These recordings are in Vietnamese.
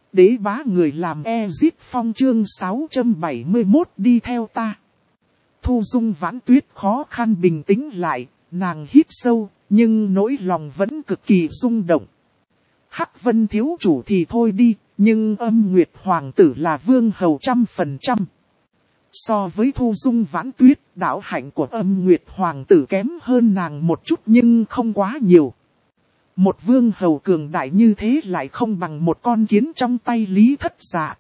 Đế bá người làm Ezit Phong chương 671 đi theo ta. Thu Dung Vãn Tuyết khó khăn bình tĩnh lại, nàng hít sâu, nhưng nỗi lòng vẫn cực kỳ rung động. Hắc Vân thiếu chủ thì thôi đi, nhưng Âm Nguyệt Hoàng tử là vương hầu 100%. So với Thu Dung Vãn Tuyết, đạo hạnh của Âm Nguyệt Hoàng tử kém hơn nàng một chút nhưng không quá nhiều. Một vương hầu cường đại như thế lại không bằng một con kiến trong tay Lý Thất Dạ.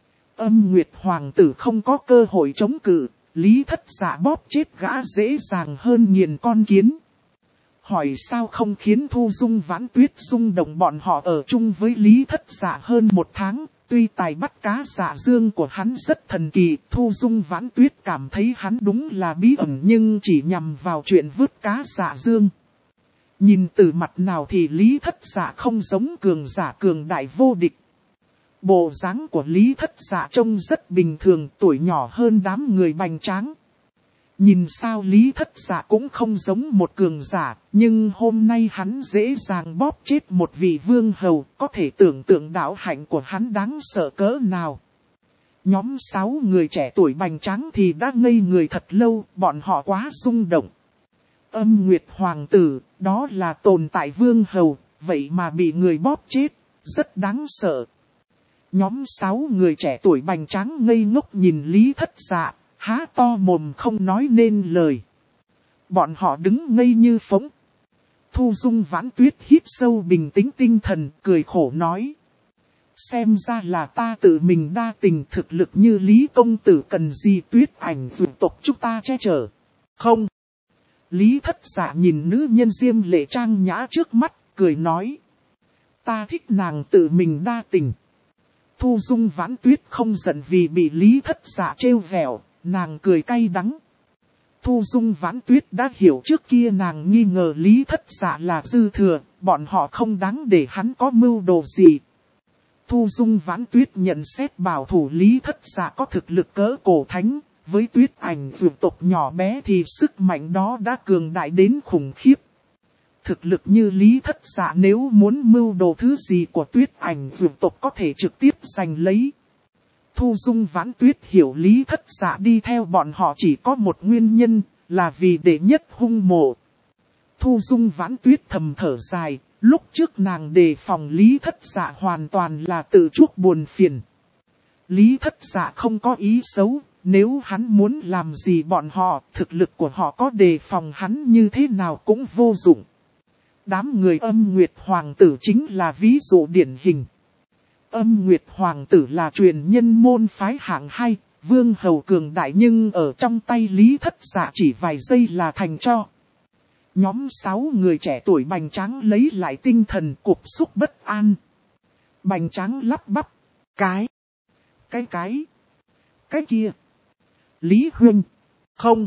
Âm Nguyệt Hoàng tử không có cơ hội chống cự, Lý Thất Dạ bóp chết gã dễ dàng hơn nghiền con kiến. Hỏi sao không khiến Thu Dung Vãn Tuyết rung động, bọn họ ở chung với Lý Thất Dạ hơn một tháng, tuy tài bắt cá dạ dương của hắn rất thần kỳ, Thu Dung Vãn Tuyết cảm thấy hắn đúng là bí ẩn nhưng chỉ nhằm vào chuyện vớt cá dạ dương. Nhìn từ mặt nào thì Lý Thất Dạ không giống cường giả cường đại vô địch. Bộ dáng của Lý Thất Dạ trông rất bình thường, tuổi nhỏ hơn đám người bành tráng. Nhìn sao Lý Thất Dạ cũng không giống một cường giả, nhưng hôm nay hắn dễ dàng bóp chết một vị vương hầu, có thể tưởng tượng đạo hạnh của hắn đáng sợ cỡ nào. Nhóm 6 người trẻ tuổi bành tráng thì đã ngây người thật lâu, bọn họ quá rung động. Âm Nguyệt Hoàng tử, đó là tồn tại vương hầu, vậy mà bị người bóp chết, rất đáng sợ. Nhóm 6 người trẻ tuổi bành tráng ngây ngốc nhìn Lý Thất Dạ, há to mồm không nói nên lời. Bọn họ đứng ngây như phỗng. Thu Dung Vãn Tuyết hít sâu bình tĩnh tinh thần, cười khổ nói. Xem ra là ta tự mình đa tình, thực lực như Lý công tử cần gì Tuyết Ảnh vượt tộc chúng ta che chở. Không. Lý Thất Dạ nhìn nữ nhân diêm lệ trang nhã trước mắt, cười nói. Ta thích nàng tự mình đa tình. Thu Dung Vãn Tuyết không giận vì bị Lý Thất Dạ trêu vẹo, nàng cười cay đắng. Thu Dung Vãn Tuyết đã hiểu trước kia nàng nghi ngờ Lý Thất Dạ là dư thừa, bọn họ không đáng để hắn có mưu đồ gì. Thu Dung Vãn Tuyết nhận xét bảo thủ Lý Thất Dạ có thực lực cỡ cổ thánh, với Tuyết Ảnh vượt tộc nhỏ bé thì sức mạnh đó đã cường đại đến khủng khiếp. Thực lực như Lý Thất Dạ nếu muốn mưu đồ thứ gì của Tuyết Ảnh vượt tộc có thể trực tiếp giành lấy. Thu Dung Vãn Tuyết hiểu Lý Thất Dạ đi theo bọn họ chỉ có một nguyên nhân, là vì đệ nhất hung mộ. Thu Dung Vãn Tuyết thầm thở dài, lúc trước nàng đề phòng Lý Thất Dạ hoàn toàn là tự chuốc buồn phiền. Lý Thất Dạ không có ý xấu, nếu hắn muốn làm gì bọn họ, thực lực của họ có đề phòng hắn như thế nào cũng vô dụng. Đám người Âm Nguyệt Hoàng tử chính là ví dụ điển hình. Âm Nguyệt Hoàng tử là truyền nhân môn phái hạng 2, vương hầu cường đại nhưng ở trong tay Lý Thất Dạ chỉ vài giây là thành tro. Nhóm 6 người trẻ tuổi bành tráng lấy lại tinh thần, cục xúc bất an. Bành tráng lắp bắp. Cái kia. Lý huynh. Không.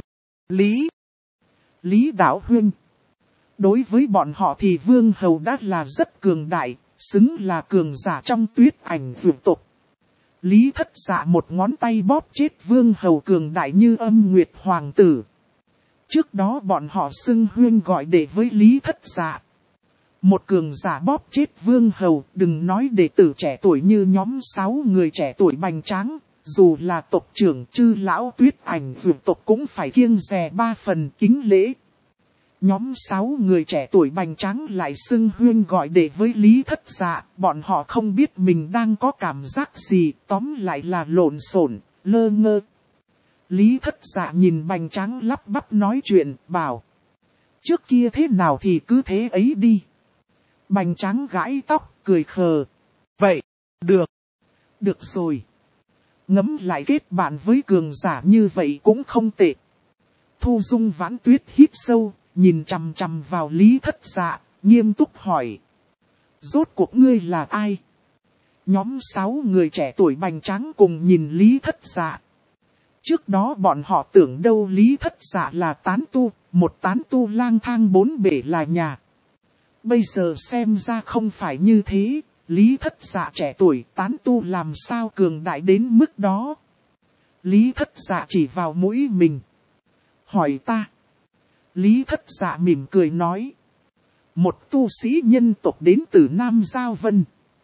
Lý đạo huynh. Đối với bọn họ thì vương hầu đã là rất cường đại, xứng là cường giả trong Tuyết Ảnh vượt tộc. Lý Thất Dạ một ngón tay bóp chết vương hầu cường đại như Âm Nguyệt Hoàng tử. Trước đó bọn họ xưng huyên gọi đệ với Lý Thất Dạ. Một cường giả bóp chết vương hầu, đừng nói đệ tử trẻ tuổi như nhóm 6 người trẻ tuổi bành tráng, dù là tộc trưởng Chư lão Tuyết Ảnh vượt tộc cũng phải kiêng dè 3 phần kính lễ. Nhóm 6 người trẻ tuổi bành tráng lại xưng huyên gọi đệ với Lý Thất Dạ, bọn họ không biết mình đang có cảm giác gì, tóm lại là lộn xộn, lơ ngơ. Lý Thất Dạ nhìn bành tráng lắp bắp nói chuyện, bảo. Trước kia thế nào thì cứ thế ấy đi. Bành tráng gãi tóc, cười khờ. Vậy, được rồi. Ngẫm lại kết bạn với cường giả như vậy cũng không tệ. Thu Dung Vãn Tuyết hít sâu, nhìn chằm chằm vào Lý Thất Dạ, nghiêm túc hỏi. Rốt cuộc ngươi là ai? Nhóm 6 người trẻ tuổi bành tráng cùng nhìn Lý Thất Dạ. Trước đó bọn họ tưởng đâu Lý Thất Dạ là tán tu, một tán tu lang thang bốn bể là nhà. Bây giờ xem ra không phải như thế, Lý Thất Dạ trẻ tuổi tán tu làm sao cường đại đến mức đó. Lý Thất Dạ chỉ vào mũi mình. Hỏi ta. Lý Thất Dạ mỉm cười nói. Một tu sĩ nhân tộc đến từ Nam Giao Vân.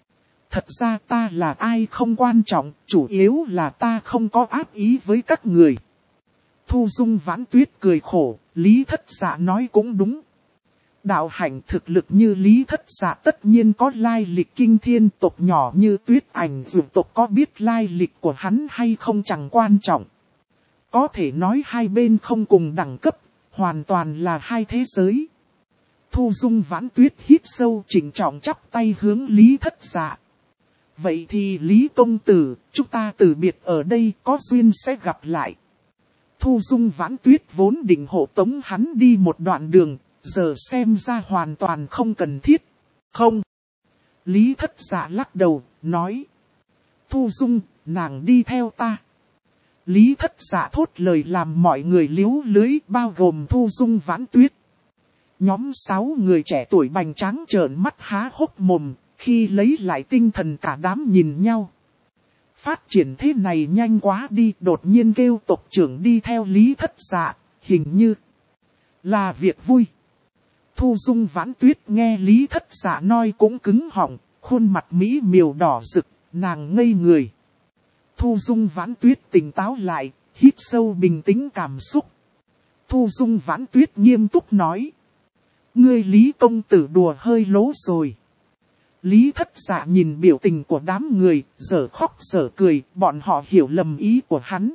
Thật ra ta là ai không quan trọng, chủ yếu là ta không có ác ý với các người. Thu Dung Vãn Tuyết cười khổ, Lý Thất Dạ nói cũng đúng. Đạo hạnh thực lực như Lý Thất Dạ tất nhiên có lai lịch kinh thiên, tộc nhỏ như Tuyết Ảnh dù tộc có biết lai lịch của hắn hay không chẳng quan trọng. Có thể nói hai bên không cùng đẳng cấp, hoàn toàn là hai thế giới. Thu Dung Vãn Tuyết hít sâu trịnh trọng chắp tay hướng Lý Thất Dạ. Vậy thì Lý công tử, chúng ta từ biệt ở đây, có duyên sẽ gặp lại. Thu Dung Vãn Tuyết vốn định hộ tống hắn đi một đoạn đường, giờ xem ra hoàn toàn không cần thiết. Không. Lý Thất Dạ lắc đầu, nói. Thu Dung, nàng đi theo ta. Lý Thất Dạ thốt lời làm mọi người liếu lưới, bao gồm Thu Dung Vãn Tuyết. Nhóm 6 người trẻ tuổi bành tráng trợn mắt há hốc mồm, khi lấy lại tinh thần cả đám nhìn nhau. Phát triển thế này nhanh quá đi, đột nhiên kêu tộc trưởng đi theo Lý Thất Dạ, hình như là việc vui. Thu Dung Vãn Tuyết nghe Lý Thất Dạ nói cũng cứng họng, khuôn mặt mỹ miều đỏ rực, nàng ngây người. Thu Dung Vãn Tuyết tỉnh táo lại, hít sâu bình tĩnh cảm xúc. Thu Dung Vãn Tuyết nghiêm túc nói. Ngươi Lý công tử đùa hơi lố rồi. Lý Thất Dạ nhìn biểu tình của đám người, dở khóc dở cười, bọn họ hiểu lầm ý của hắn.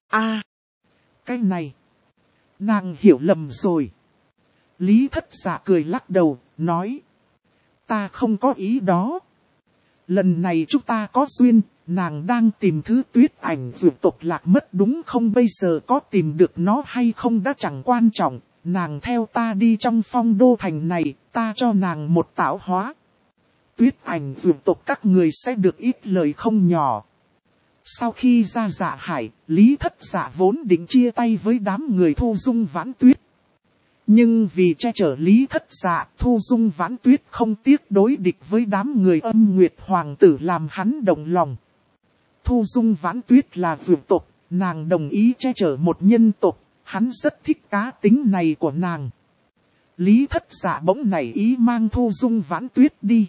Cái này, nàng hiểu lầm rồi. Lý Thất Dạ cười lắc đầu, nói. Ta không có ý đó. Lần này chúng ta có duyên, nàng đang tìm thứ Tuyết Ảnh vượt tộc lạc mất đúng không, bây giờ có tìm được nó hay không đã chẳng quan trọng. Nàng theo ta đi trong Phong Đô Thành này, ta cho nàng một tạo hóa. Tuyết Ảnh vượt tộc các người sẽ được ít lời không nhỏ. Sau khi ra Dạ Hải, Lý Thất Dạ vốn định chia tay với đám người Thu Dung Vãn Tuyết. Nhưng vì che chở Lý Thất Dạ, Thu Dung Vãn Tuyết không tiếc đối địch với đám người Âm Nguyệt Hoàng tử làm hắn động lòng. Thu Dung Vãn Tuyết là vượt tộc, nàng đồng ý che chở một nhân tộc, hắn rất thích cá tính này của nàng. Lý Thất Dạ bỗng nảy ý mang Thu Dung Vãn Tuyết đi.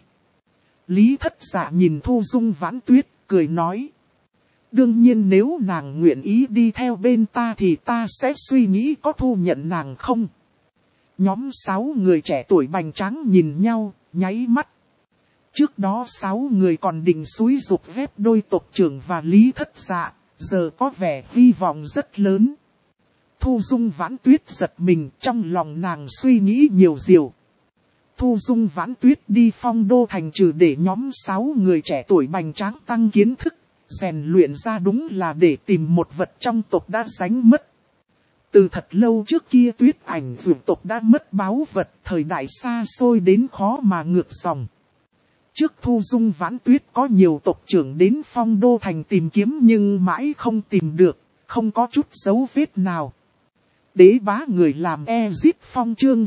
Lý Thất Dạ nhìn Thu Dung Vãn Tuyết, cười nói. Đương nhiên nếu nàng nguyện ý đi theo bên ta thì ta sẽ suy nghĩ có thu nhận nàng không. Nhóm 6 người trẻ tuổi bành tráng nhìn nhau, nháy mắt. Trước đó 6 người còn định xúi giục ép đôi tộc trưởng và Lý Thất Dạ, giờ có vẻ hy vọng rất lớn. Thu Dung Vãn Tuyết giật mình, trong lòng nàng suy nghĩ nhiều điều. Thu Dung Vãn Tuyết đi Phong Đô Thành trừ để nhóm 6 người trẻ tuổi bành tráng tăng kiến thức, rèn luyện ra đúng là để tìm một vật trong tộc đã đánh mất. Từ thật lâu trước kia Tuyết Ảnh vượt tộc đã mất báu vật, thời đại xa xôi đến khó mà ngược dòng. Trước Thu Dung Vãn Tuyết có nhiều tộc trưởng đến Phong Đô Thành tìm kiếm nhưng mãi không tìm được, không có chút dấu vết nào. Đế bá người làm Ezip Phong chương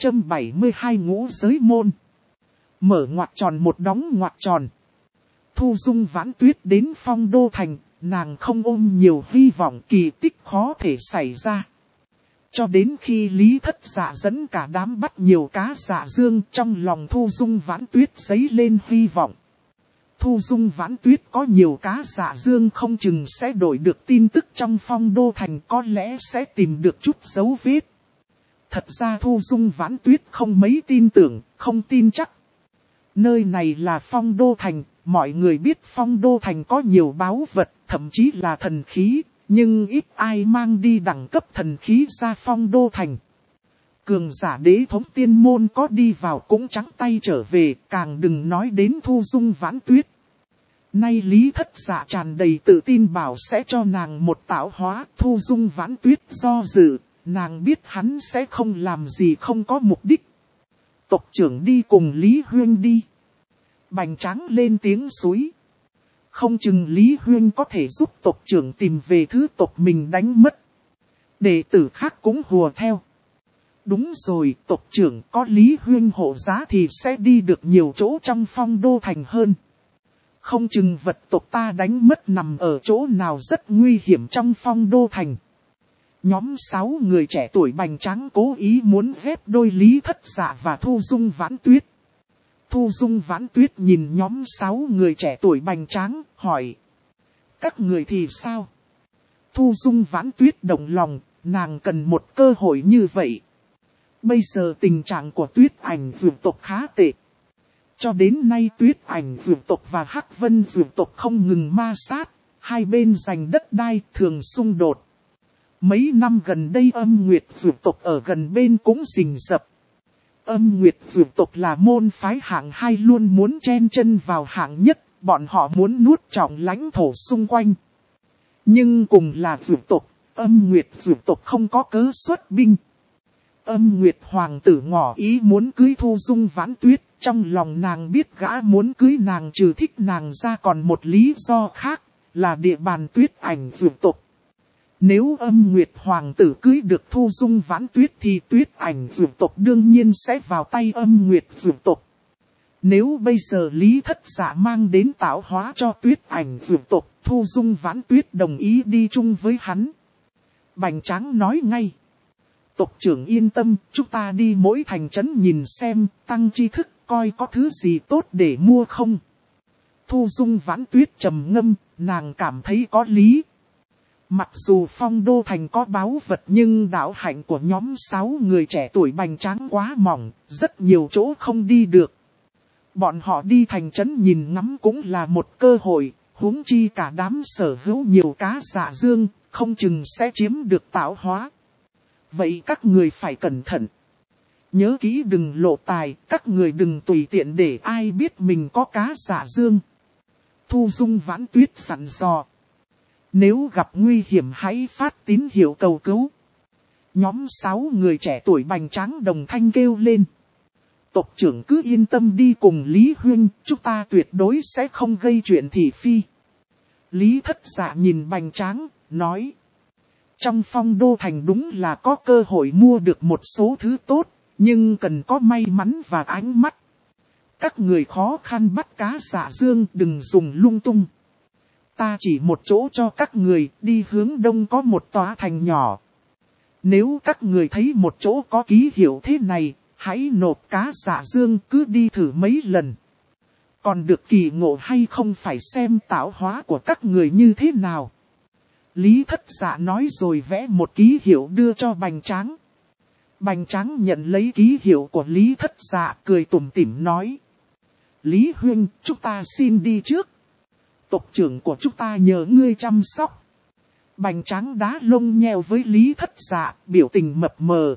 672 ngũ giới môn. Mở ngoặc tròn một đóng ngoặc tròn. Thu Dung Vãn Tuyết đến Phong Đô Thành, nàng không ôm nhiều hy vọng kỳ tích khó thể xảy ra. Cho đến khi Lý Thất Dạ dẫn cả đám bắt nhiều cá dạ dương, trong lòng Thu Dung Vãn Tuyết dấy lên hy vọng. Thu Dung Vãn Tuyết có nhiều cá dạ dương không chừng sẽ đổi được tin tức trong Phong Đô Thành, có lẽ sẽ tìm được chút dấu vết. Thật ra Thu Dung Vãn Tuyết không mấy tin tưởng, không tin chắc. Nơi này là Phong Đô Thành, mọi người biết Phong Đô Thành có nhiều báu vật, thậm chí là thần khí, nhưng ít ai mang đi đẳng cấp thần khí ra Phong Đô Thành. Cường giả đế thống tiên môn có đi vào cũng trắng tay trở về, càng đừng nói đến Thu Dung Vãn Tuyết. Nay Lý Thất Dạ tràn đầy tự tin bảo sẽ cho nàng một tạo hóa. Thu Dung Vãn Tuyết do dự, nàng biết hắn sẽ không làm gì không có mục đích. Tộc trưởng đi cùng Lý Huyên đi. Bành tráng lên tiếng suối. Không chừng Lý Huyên có thể giúp tộc trưởng tìm về thứ tộc mình đánh mất. Đệ tử khác cũng hùa theo. Đúng rồi, tộc trưởng có Lý Huyên hộ giá thì sẽ đi được nhiều chỗ trong Phong Đô Thành hơn. Không chừng vật tộc ta đánh mất nằm ở chỗ nào rất nguy hiểm trong Phong Đô Thành. Nhóm 6 người trẻ tuổi bành tráng cố ý muốn ghép đôi Lý Thất Dạ và Thu Dung Vãn Tuyết. Thu Dung Vãn Tuyết nhìn nhóm 6 người trẻ tuổi bành tráng, hỏi. Các người thì sao? Thu Dung Vãn Tuyết động lòng, nàng cần một cơ hội như vậy. Bây giờ tình trạng của Tuyết Ảnh Dược tộc khá tệ. Cho đến nay Tuyết Ảnh Dược tộc và Hắc Vân Dược tộc không ngừng ma sát, hai bên giành đất đai thường xung đột. Mấy năm gần đây Âm Nguyệt Dược tộc ở gần bên cũng rình rập. Âm Nguyệt Dược tộc là môn phái hạng 2 luôn muốn chen chân vào hạng nhất, bọn họ muốn nuốt trọn lãnh thổ xung quanh. Nhưng cùng là dược tộc, Âm Nguyệt Dược tộc không có cớ xuất binh. Âm Nguyệt Hoàng tử ngỏ ý muốn cưới Thu Dung Vãn Tuyết, trong lòng nàng biết gã muốn cưới nàng trừ thích nàng ra còn một lý do khác, là địa bàn Tuyết Ảnh Dược tộc. Nếu Âm Nguyệt Hoàng tử cưới được Thu Dung Vãn Tuyết thì Tuyết Ảnh Dược tộc đương nhiên sẽ vào tay Âm Nguyệt Dược tộc. Nếu bây giờ Lý Thất Dạ mang đến tạo hóa cho Tuyết Ảnh Dược tộc, Thu Dung Vãn Tuyết đồng ý đi chung với hắn. Bành Tráng nói ngay. Tộc trưởng yên tâm, chúng ta đi mỗi thành trấn nhìn xem, tăng tri thức, coi có thứ gì tốt để mua không. Thu Dung Vãn Tuyết trầm ngâm, nàng cảm thấy có lý. Mặc dù Phong Đô Thành có báu vật nhưng đạo hạnh của nhóm 6 người trẻ tuổi bành tráng quá mỏng, rất nhiều chỗ không đi được. Bọn họ đi thành trấn nhìn ngắm cũng là một cơ hội, huống chi cả đám sở hữu nhiều cá dạ dương, không chừng sẽ chiếm được tạo hóa. Vậy các người phải cẩn thận. Nhớ kỹ đừng lộ tài, các người đừng tùy tiện để ai biết mình có cá dạ dương. Thu Dung Vãn Tuyết dặn dò. Nếu gặp nguy hiểm hãy phát tín hiệu cầu cứu. Nhóm 6 người trẻ tuổi bành tráng đồng thanh kêu lên. Tộc trưởng cứ yên tâm đi cùng Lý Huynh, chúng ta tuyệt đối sẽ không gây chuyện thị phi. Lý Thất Dạ nhìn bành tráng, nói. Trong Phong Đô Thành đúng là có cơ hội mua được một số thứ tốt, nhưng cần có may mắn và ánh mắt. Các người khó khăn bắt cá dạ dương đừng dùng lung tung. Ta chỉ một chỗ cho các người, đi hướng đông có một tòa thành nhỏ. Nếu các người thấy một chỗ có ký hiệu thế này, hãy nộp cá dạ dương cứ đi thử mấy lần. Còn được kỳ ngộ hay không phải xem tạo hóa của các người như thế nào. Lý Thất Dạ nói rồi vẽ một ký hiệu đưa cho bành tráng. Bành tráng nhận lấy ký hiệu của Lý Thất Dạ cười tủm tỉm nói. Lý Huynh, chúng ta xin đi trước. Tộc trưởng của chúng ta nhờ ngươi chăm sóc. Bành tráng đá lông nheo với Lý Thất Dạ, biểu tình mập mờ.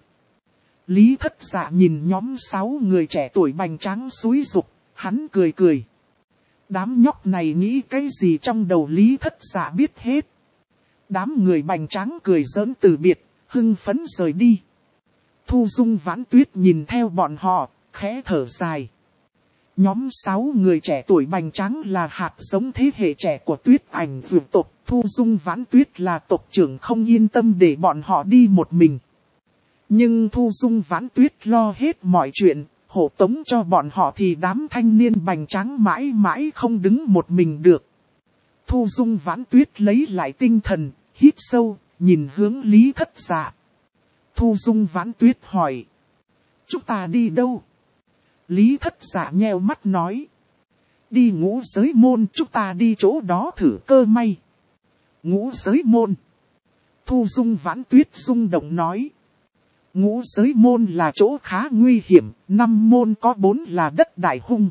Lý Thất Dạ nhìn nhóm 6 người trẻ tuổi bành tráng xúi giục, hắn cười cười. Đám nhóc này nghĩ cái gì trong đầu Lý Thất Dạ biết hết. Đám người bành tráng cười giỡn từ biệt, hưng phấn rời đi. Thu Dung Vãn Tuyết nhìn theo bọn họ, khẽ thở dài. Nhóm 6 người trẻ tuổi bành tráng là hạt giống thế hệ trẻ của Tuyết Ảnh Dược tộc. Thu Dung Vãn Tuyết là tộc trưởng không yên tâm để bọn họ đi một mình. Nhưng Thu Dung Vãn Tuyết lo hết mọi chuyện, hộ tống cho bọn họ thì đám thanh niên bành tráng mãi mãi không đứng một mình được. Thu Dung Vãn Tuyết lấy lại tinh thần, hít sâu, nhìn hướng Lý Thất Dạ. Thu Dung Vãn Tuyết hỏi. Chúng ta đi đâu? Lý Thất Dạ nheo mắt nói. Đi Ngũ Giới Môn, chúng ta đi chỗ đó thử cơ may. Ngũ Giới Môn. Thu Dung Vãn Tuyết rung động nói. Ngũ Giới Môn là chỗ khá nguy hiểm, 5 môn có 4 là đất đại hung.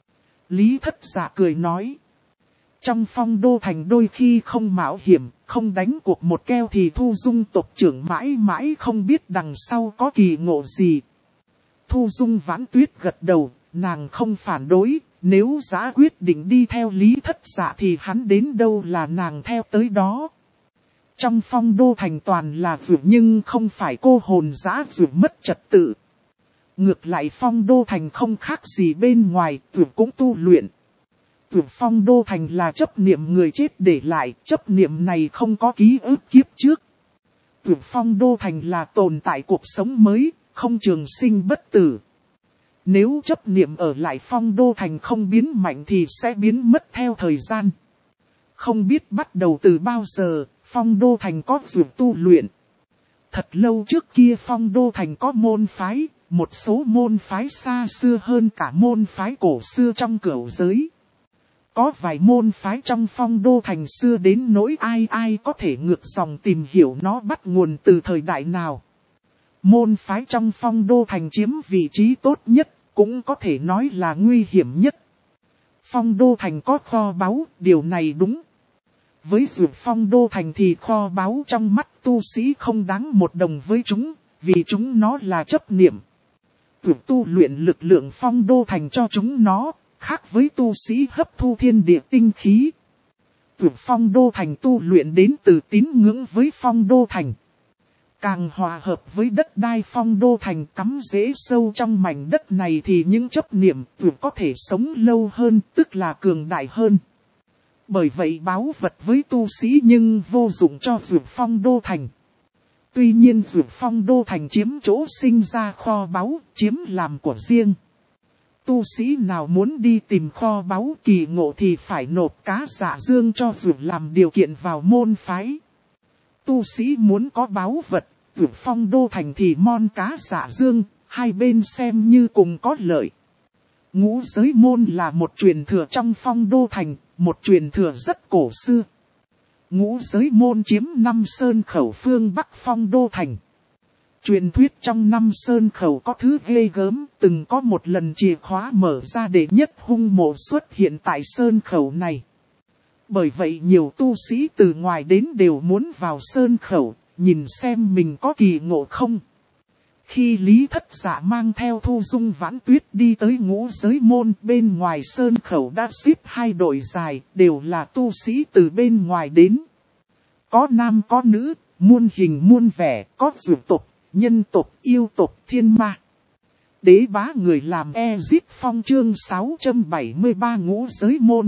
Lý Thất Dạ cười nói. Trong Phong Đô Thành đôi khi không mạo hiểm, không đánh cuộc một keo thì Thu Dung tộc trưởng mãi mãi không biết đằng sau có kỳ ngộ gì. Thu Dung Vãn Tuyết gật đầu, nàng không phản đối, nếu Dã quyết định đi theo Lý Thất Dạ thì hắn đến đâu là nàng theo tới đó. Trong Phong Đô Thành toàn là vượt nhưng không phải cô hồn Dã vượt mất trật tự. Ngược lại Phong Đô Thành không khác gì bên ngoài, vượt cũng tu luyện. Vượt Phong Đô Thành là chấp niệm người chết để lại, chấp niệm này không có ký ức kiếp trước. Vượt Phong Đô Thành là tồn tại cuộc sống mới, không trường sinh bất tử. Nếu chấp niệm ở lại Phong Đô Thành không biến mạnh thì sẽ biến mất theo thời gian. Không biết bắt đầu từ bao giờ, Phong Đô Thành có vượt tu luyện. Thật lâu trước kia Phong Đô Thành có môn phái, một số môn phái xa xưa hơn cả môn phái cổ xưa trong cửu giới. Có vài môn phái trong Phong Đô Thành xưa đến nỗi ai ai có thể ngược dòng tìm hiểu nó bắt nguồn từ thời đại nào. Môn phái trong Phong Đô Thành chiếm vị trí tốt nhất, cũng có thể nói là nguy hiểm nhất. Phong Đô Thành có kho báu, điều này đúng. Với dược Phong Đô Thành thì kho báu trong mắt tu sĩ không đáng một đồng với chúng, vì chúng nó là chấp niệm. Việc tu luyện lực lượng Phong Đô Thành cho chúng nó, khác với tu sĩ hấp thu thiên địa tinh khí. Việc Phong Đô Thành tu luyện đến từ tín ngưỡng với Phong Đô Thành. Càng hòa hợp với đất đai Phong Đô Thành cắm rễ sâu trong mảnh đất này thì những chấp niệm việc có thể sống lâu hơn, tức là cường đại hơn. Bởi vậy báu vật với tu sĩ nhưng vô dụng cho Dược Phong Đô Thành. Tuy nhiên Dược Phong Đô Thành chiếm chỗ sinh ra kho báu, chiếm làm của riêng. Tu sĩ nào muốn đi tìm kho báu kỳ ngộ thì phải nộp cá dạ dương cho Dược làm điều kiện vào môn phái. Tu sĩ muốn có báu vật, Dược Phong Đô Thành thì mon cá dạ dương, hai bên xem như cùng có lợi. Ngũ giới môn là một truyền thừa trong Phong Đô Thành, một truyền thừa rất cổ xưa. Ngũ giới môn chiếm 5 sơn khẩu phương Bắc Phong Đô Thành. Truyền thuyết trong 5 sơn khẩu có thứ ghê gớm, từng có một lần chìa khóa mở ra để nhất hung mộ xuất hiện tại sơn khẩu này. Bởi vậy nhiều tu sĩ từ ngoài đến đều muốn vào sơn khẩu, nhìn xem mình có kỳ ngộ không. Khi Lý Thất Dạ mang theo Thu Dung Vãn Tuyết đi tới ngũ giới môn, bên ngoài sơn khẩu đã xếp 2 đội dài, đều là tu sĩ từ bên ngoài đến. Có nam có nữ, muôn hình muôn vẻ, có dược tộc, nhân tộc, yêu tộc, thiên ma. Đế bá người làm Ezip Phong chương 673 ngũ giới môn.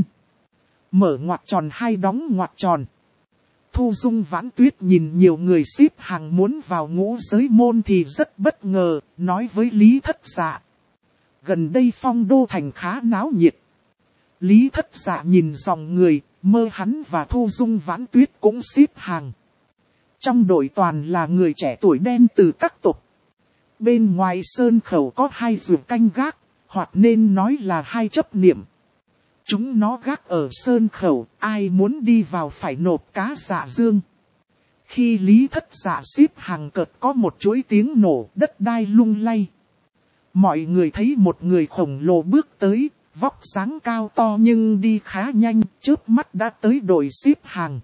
Mở ngoặc tròn hai đóng ngoặc tròn. Thu Dung Vãn Tuyết nhìn nhiều người xếp hàng muốn vào ngũ giới môn thì rất bất ngờ, nói với Lý Thất Dạ. Gần đây Phong Đô Thành khá náo nhiệt. Lý Thất Dạ nhìn dòng người, mơ hắn và Thu Dung Vãn Tuyết cũng xếp hàng. Trong đội toàn là người trẻ tuổi đen từ các tộc. Bên ngoài sơn khẩu có 2 dược canh gác, hoặc nên nói là 2 chấp niệm. Chúng nó gác ở sơn khẩu, ai muốn đi vào phải nộp cá dạ dương. Khi Lý Thất Dạ xếp hàng cợt có một chuỗi tiếng nổ, đất đai lung lay. Mọi người thấy một người khổng lồ bước tới, vóc dáng cao to nhưng đi khá nhanh, chớp mắt đã tới đội xếp hàng.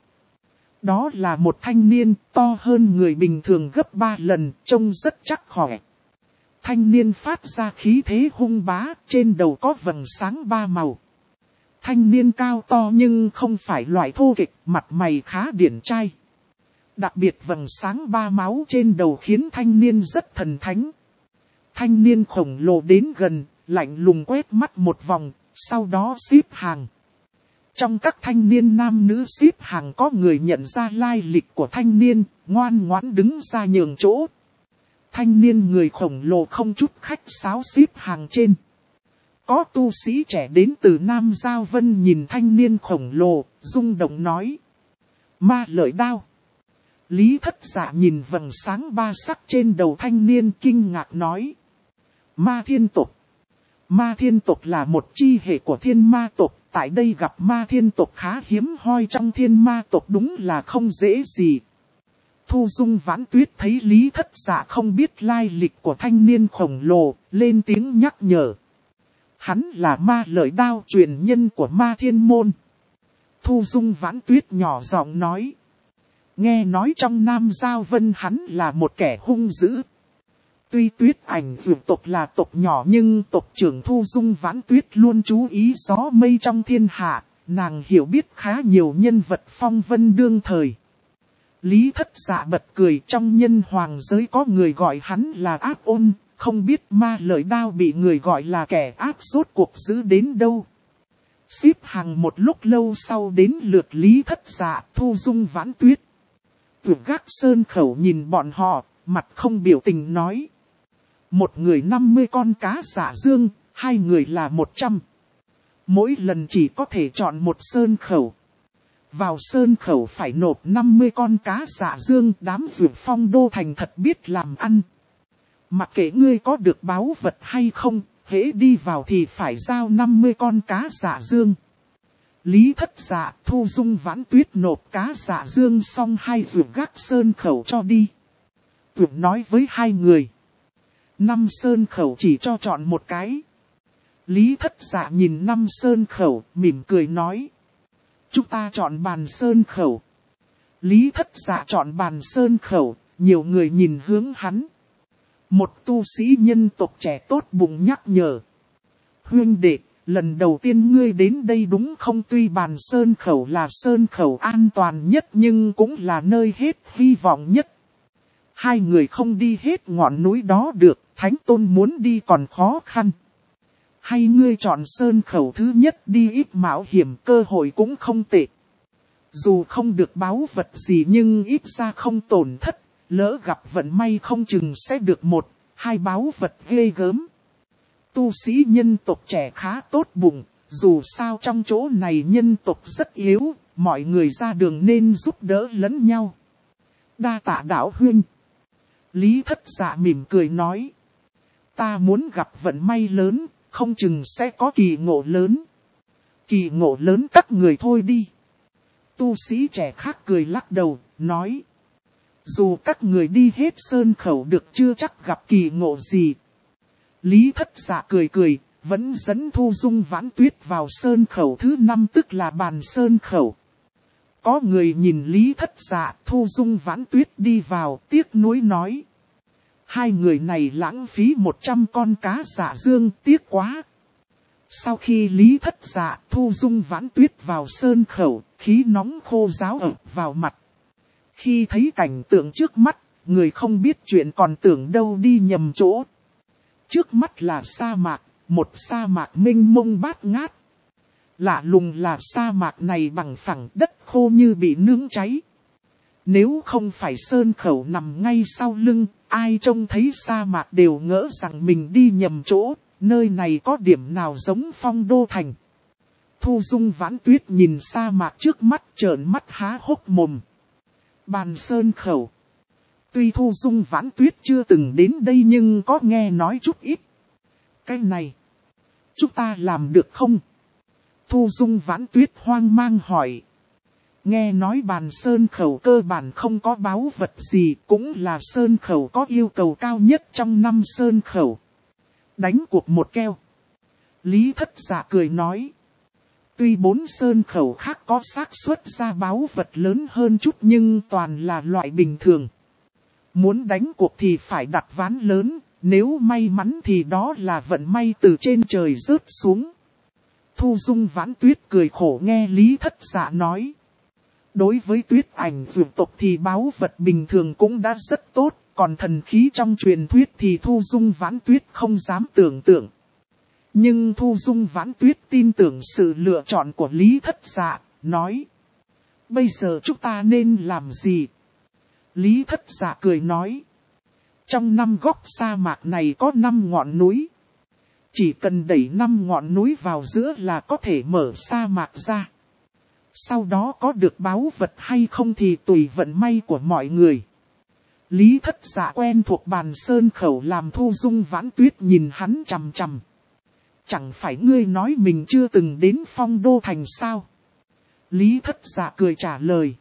Đó là một thanh niên to hơn người bình thường gấp 3 lần, trông rất chắc khỏe. Thanh niên phát ra khí thế hung bá, trên đầu có vầng sáng 3 màu. Thanh niên cao to nhưng không phải loại thô kịch, mặt mày khá điển trai. Đặc biệt vầng sáng 3 máu trên đầu khiến thanh niên rất thần thánh. Thanh niên khổng lồ đến gần, lạnh lùng quét mắt một vòng, sau đó xếp hàng. Trong các thanh niên nam nữ xếp hàng có người nhận ra lai lịch của thanh niên, ngoan ngoãn đứng ra nhường chỗ. Thanh niên người khổng lồ không chút khách sáo xếp hàng trên. Có tu sĩ trẻ đến từ Nam Giao Vân nhìn thanh niên khổng lồ, rung động nói. Ma lợi đao. Lý Thất Dạ nhìn vầng sáng 3 sắc trên đầu thanh niên kinh ngạc nói. Ma thiên tộc. Ma thiên tộc là một chi hệ của thiên ma tộc, tại đây gặp ma thiên tộc khá hiếm hoi trong thiên ma tộc đúng là không dễ gì. Thu Dung Vãn Tuyết thấy Lý Thất Dạ không biết lai lịch của thanh niên khổng lồ, lên tiếng nhắc nhở. Hắn là ma lợi đao truyền nhân của ma thiên môn. Thu Dung Vãn Tuyết nhỏ giọng nói. Nghe nói trong Nam Giao Vân hắn là một kẻ hung dữ. Tuy Tuyết Ảnh vượt tộc là tộc nhỏ nhưng tộc trưởng Thu Dung Vãn Tuyết luôn chú ý gió mây trong thiên hạ. Nàng hiểu biết khá nhiều nhân vật phong vân đương thời. Lý Thất Dạ bật cười, trong nhân hoàng giới có người gọi hắn là ác ôn. Không biết ma lợi đao bị người gọi là kẻ ác rốt cuộc giữ đến đâu. Xếp hàng một lúc lâu sau đến lượt Lý Thất Dạ, Thu Dung Vãn Tuyết. Vượt gác sơn khẩu nhìn bọn họ, mặt không biểu tình nói. Một người 50 con cá dạ dương, 2 người là 100. Mỗi lần chỉ có thể chọn một sơn khẩu. Vào sơn khẩu phải nộp 50 con cá dạ dương, đám Dược Phong Đô Thành thật biết làm ăn. Mặc kệ ngươi có được báu vật hay không, hễ đi vào thì phải giao 50 con cá dạ dương. Lý Thất Dạ, Thu Dung Vãn Tuyết nộp cá dạ dương xong hai vườn gác sơn khẩu cho đi. Vườn nói với hai người. 5 sơn khẩu chỉ cho chọn một cái. Lý Thất Dạ nhìn 5 sơn khẩu, mỉm cười nói. Chúng ta chọn bàn sơn khẩu. Lý Thất Dạ chọn bàn sơn khẩu, nhiều người nhìn hướng hắn. Một tu sĩ nhân tộc trẻ tốt bụng nhắc nhở. Huynh đệ, lần đầu tiên ngươi đến đây đúng không? Tuy bàn sơn khẩu là sơn khẩu an toàn nhất nhưng cũng là nơi hết hy vọng nhất. Hai người không đi hết ngọn núi đó được, Thánh Tôn muốn đi còn khó khăn. Hay ngươi chọn sơn khẩu thứ nhất đi, ít mạo hiểm, cơ hội cũng không tệ. Dù không được báu vật gì nhưng ít ra không tổn thất, lỡ gặp vận may không chừng sẽ được 1-2 báu vật ghê gớm. Tu sĩ nhân tộc trẻ khá tốt bụng, dù sao trong chỗ này nhân tộc rất yếu, mọi người ra đường nên giúp đỡ lẫn nhau. Đa tạ đạo huynh. Lý Thất Dạ mỉm cười nói. Ta muốn gặp vận may lớn, không chừng sẽ có kỳ ngộ lớn. Kỳ ngộ lớn các người thôi đi. Tu sĩ trẻ khác cười lắc đầu, nói. Dù các người đi hết sơn khẩu được chưa chắc gặp kỳ ngộ gì. Lý Thất Dạ cười cười, vẫn dẫn Thu Dung Vãn Tuyết vào sơn khẩu thứ 5 tức là bàn sơn khẩu. Có người nhìn Lý Thất Dạ, Thu Dung Vãn Tuyết đi vào, tiếc nuối nói. Hai người này lãng phí 100 con cá dạ dương, tiếc quá. Sau khi Lý Thất Dạ, Thu Dung Vãn Tuyết vào sơn khẩu, khí nóng khô ráo ập vào mặt. Khi thấy cảnh tượng trước mắt, người không biết chuyện còn tưởng đâu đi nhầm chỗ. Trước mắt là sa mạc, một sa mạc mênh mông bát ngát. Lạ lùng là sa mạc này bằng phẳng, đất khô như bị nướng cháy. Nếu không phải sơn khẩu nằm ngay sau lưng, ai trông thấy sa mạc đều ngỡ rằng mình đi nhầm chỗ, nơi này có điểm nào giống Phong Đô Thành. Thu Dung Vãn Tuyết nhìn sa mạc trước mắt trợn mắt há hốc mồm. Bàn sơn khẩu. Tuy Thu Dung Vãn Tuyết chưa từng đến đây nhưng có nghe nói chút ít. Cái này, chúng ta làm được không? Thu Dung Vãn Tuyết hoang mang hỏi. Nghe nói bàn sơn khẩu cơ bản không có báu vật gì, cũng là sơn khẩu có yêu cầu cao nhất trong 5 sơn khẩu. Đánh cuộc một keo. Lý Thất Dạ cười nói. Tuy 4 sơn khẩu khác có xác suất ra báu vật lớn hơn chút nhưng toàn là loại bình thường. Muốn đánh cuộc thì phải đặt ván lớn, nếu may mắn thì đó là vận may từ trên trời rớt xuống. Thu Dung Vãn Tuyết cười khổ nghe Lý Thất Dạ nói. Đối với Tuyết Ảnh vượt tộc thì báu vật bình thường cũng đã rất tốt, còn thần khí trong truyền thuyết thì Thu Dung Vãn Tuyết không dám tưởng tượng. Nhưng Thu Dung Vãn Tuyết tin tưởng sự lựa chọn của Lý Thất Dạ, nói. Bây giờ chúng ta nên làm gì? Lý Thất Dạ cười nói. Trong 5 góc sa mạc này có 5 ngọn núi. Chỉ cần đẩy 5 ngọn núi vào giữa là có thể mở sa mạc ra. Sau đó có được báu vật hay không thì tùy vận may của mọi người. Lý Thất Dạ quen thuộc bàn sơn khẩu làm Thu Dung Vãn Tuyết nhìn hắn chằm chằm. Chẳng phải ngươi nói mình chưa từng đến Phong Đô Thành sao? Lý Thất Dạ cười trả lời.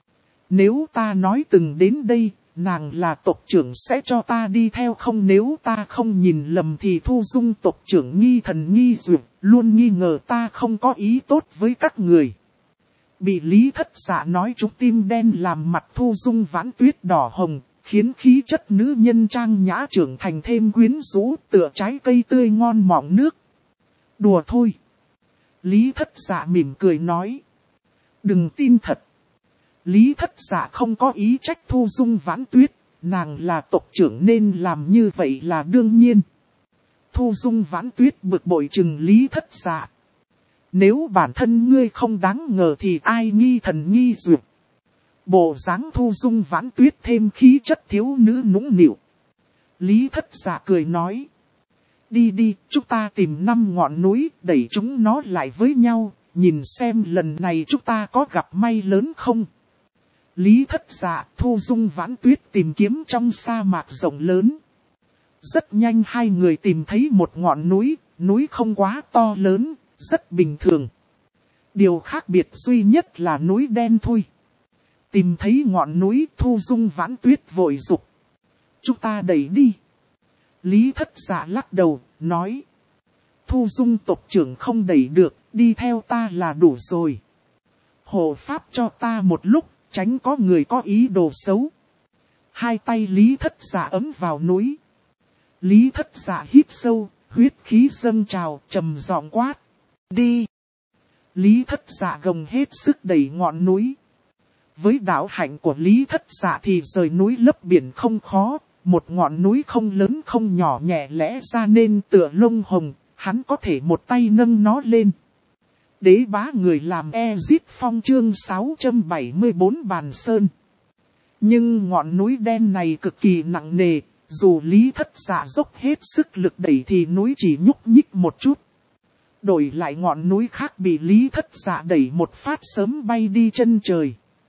Nếu ta nói từng đến đây, nàng là tộc trưởng sẽ cho ta đi theo không? Nếu ta không nhìn lầm thì Thu Dung tộc trưởng nghi thần nghi duyệt, luôn nghi ngờ ta không có ý tốt với các người. Bị Lý Thất Dạ nói trúng tim đen làm mặt Thu Dung Vãn Tuyết đỏ hồng, khiến khí chất nữ nhân trang nhã trưởng thành thêm quyến rũ, tựa trái cây tươi ngon mọng nước. Đùa thôi. Lý Thất Dạ mỉm cười nói. Đừng tin thật. Lý Thất Dạ không có ý trách Thu Dung Vãn Tuyết, nàng là tộc trưởng nên làm như vậy là đương nhiên. Thu Dung Vãn Tuyết bực bội chừng Lý Thất Dạ. Nếu bản thân ngươi không đáng ngờ thì ai nghi thần nghi duyệt. Bộ dáng Thu Dung Vãn Tuyết thêm khí chất thiếu nữ nũng nịu. Lý Thất Dạ cười nói. Đi đi, chúng ta tìm 5 ngọn núi, đẩy chúng nó lại với nhau, nhìn xem lần này chúng ta có gặp may lớn không. Lý Thất Dạ, Thu Dung Vãn Tuyết tìm kiếm trong sa mạc rộng lớn. Rất nhanh hai người tìm thấy một ngọn núi, núi không quá to lớn, rất bình thường. Điều khác biệt duy nhất là núi đen thui. Tìm thấy ngọn núi, Thu Dung Vãn Tuyết vội dục. Chúng ta đẩy đi. Lý Thất Dạ lắc đầu, nói. Thu Dung tộc trưởng không đẩy được, đi theo ta là đủ rồi. Hộ pháp cho ta một lúc, tránh có người có ý đồ xấu. Hai tay Lý Thất Dạ ấm vào núi. Lý Thất Dạ hít sâu, huyết khí dâng trào, trầm giọng quát. Đi! Lý Thất Dạ gồng hết sức đẩy ngọn núi. Với đạo hạnh của Lý Thất Dạ thì rời núi lấp biển không khó. Một ngọn núi không lớn không nhỏ nhẹ lẽ ra nên tựa lông hồng, hắn có thể một tay nâng nó lên. Đế bá người làm Ezit Phong chương 674 Bàn Sơn. Nhưng ngọn núi đen này cực kỳ nặng nề, dù Lý Thất Dạ dốc hết sức lực đẩy thì núi chỉ nhúc nhích một chút. Đổi lại ngọn núi khác bị Lý Thất Dạ đẩy một phát sớm bay đi chân trời.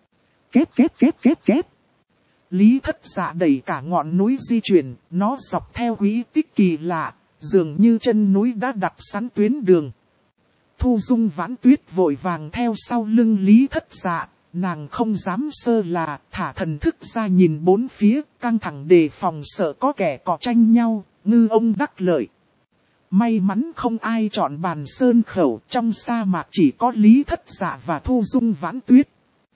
Kết. Lý Thất Dạ đẩy cả ngọn núi di chuyển, nó dọc theo quỹ tích kỳ lạ, dường như chân núi đã đặt sẵn tuyến đường. Thu Dung Vãn Tuyết vội vàng theo sau lưng Lý Thất Dạ, nàng không dám sơ là, thả thần thức ra nhìn bốn phía, căng thẳng đề phòng sợ có kẻ cọ tranh nhau, ngư ông đắc lợi. May mắn không ai chọn Bàn Sơn khẩu, trong sa mạc chỉ có Lý Thất Dạ và Thu Dung Vãn Tuyết.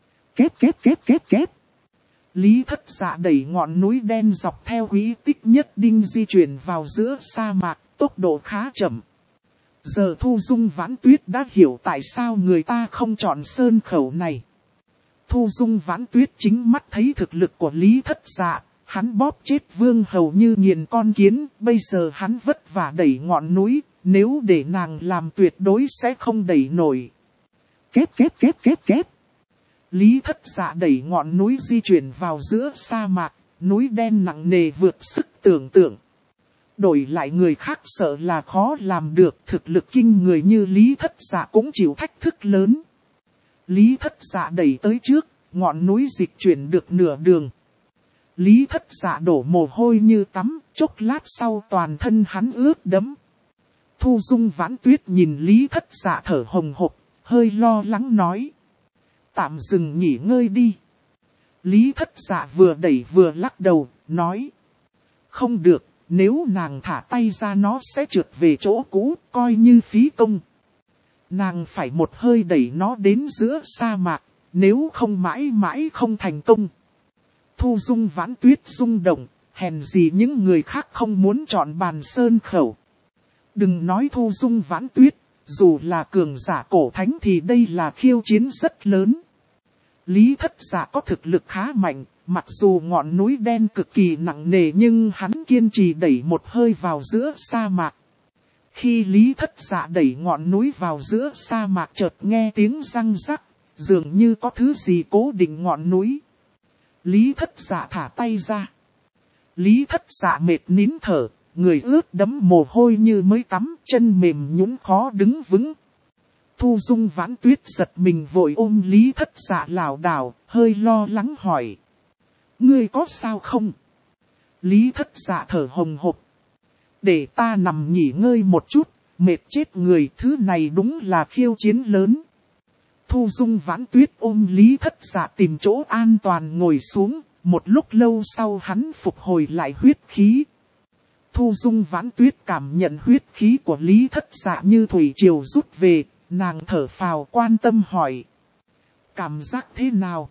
Kết. Lý Thất Dạ đẩy ngọn núi đen dọc theo quỹ tích nhất đinh di chuyển vào giữa sa mạc, tốc độ khá chậm. Giờ Thu Dung Vãn Tuyết đã hiểu tại sao người ta không chọn sơn khẩu này. Thu Dung Vãn Tuyết chính mắt thấy thực lực của Lý Thất Dạ, hắn bóp chết vương hầu như nghiền con kiến, bây giờ hắn vất vả đẩy ngọn núi, nếu để nàng làm tuyệt đối sẽ không đẩy nổi. Kết. Lý Thất Dạ đẩy ngọn núi di chuyển vào giữa sa mạc, núi đen nặng nề vượt sức tưởng tượng. Đổi lại người khác sợ là khó làm được, thực lực kinh người như Lý Thất Dạ cũng chịu thách thức lớn. Lý Thất Dạ đẩy tới trước, ngọn núi dịch chuyển được nửa đường. Lý Thất Dạ đổ mồ hôi như tắm, chốc lát sau toàn thân hắn ướt đẫm. Thu Dung Vãn Tuyết nhìn Lý Thất Dạ thở hồng hộc, hơi lo lắng nói. Tạm dừng nghỉ ngơi đi. Lý Thất Dạ vừa đẩy vừa lắc đầu, nói. Không được, nếu nàng thả tay ra nó sẽ trượt về chỗ cũ, coi như phí công. Nàng phải một hơi đẩy nó đến giữa sa mạc, nếu không mãi mãi không thành công. Thu Dung Vãn Tuyết rung động, hèn gì những người khác không muốn chọn Bàn Sơn khẩu. Đừng nói Thu Dung Vãn Tuyết, dù là cường giả cổ thánh thì đây là khiêu chiến rất lớn. Lý Thất Dạ có thực lực khá mạnh, mặc dù ngọn núi đen cực kỳ nặng nề nhưng hắn kiên trì đẩy một hơi vào giữa sa mạc. Khi Lý Thất Dạ đẩy ngọn núi vào giữa sa mạc chợt nghe tiếng răng rắc, dường như có thứ gì cố định ngọn núi. Lý Thất Dạ thả tay ra. Lý Thất Dạ mệt nín thở, người ướt đẫm mồ hôi như mới tắm, chân mềm nhũn khó đứng vững. Thu Dung Vãn Tuyết giật mình vội ôm Lý Thất Dạ lảo đảo, hơi lo lắng hỏi. Ngươi có sao không? Lý Thất Dạ thở hồng hộc. Để ta nằm nghỉ ngơi một chút, mệt chết người, thứ này đúng là khiêu chiến lớn. Thu Dung Vãn Tuyết ôm Lý Thất Dạ tìm chỗ an toàn ngồi xuống, một lúc lâu sau hắn phục hồi lại huyết khí. Thu Dung Vãn Tuyết cảm nhận huyết khí của Lý Thất Dạ như thủy triều rút về, nàng thở phào quan tâm hỏi. Cảm giác thế nào?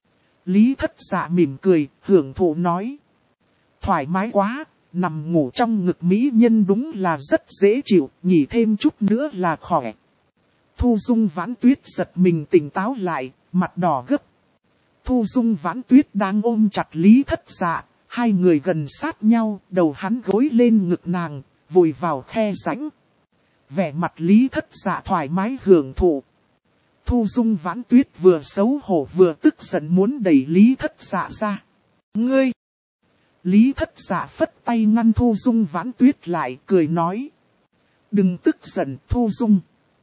Lý Thất Dạ mỉm cười, hưởng thụ nói. Thoải mái quá, nằm ngủ trong ngực mỹ nhân đúng là rất dễ chịu, nghỉ thêm chút nữa là khỏe. Thu Dung Vãn Tuyết giật mình tỉnh táo lại, mặt đỏ gấp. Thu Dung Vãn Tuyết đang ôm chặt Lý Thất Dạ, hai người gần sát nhau, đầu hắn gối lên ngực nàng, vùi vào khe rãnh. Vẻ mặt Lý Thất Dạ thoải mái hưởng thụ. Thu Dung Vãn Tuyết vừa xấu hổ vừa tức giận muốn đẩy Lý Thất Dạ ra. Ngươi! Lý Thất Dạ phất tay ngăn Thu Dung Vãn Tuyết lại, cười nói. Đừng tức giận Thu Dung.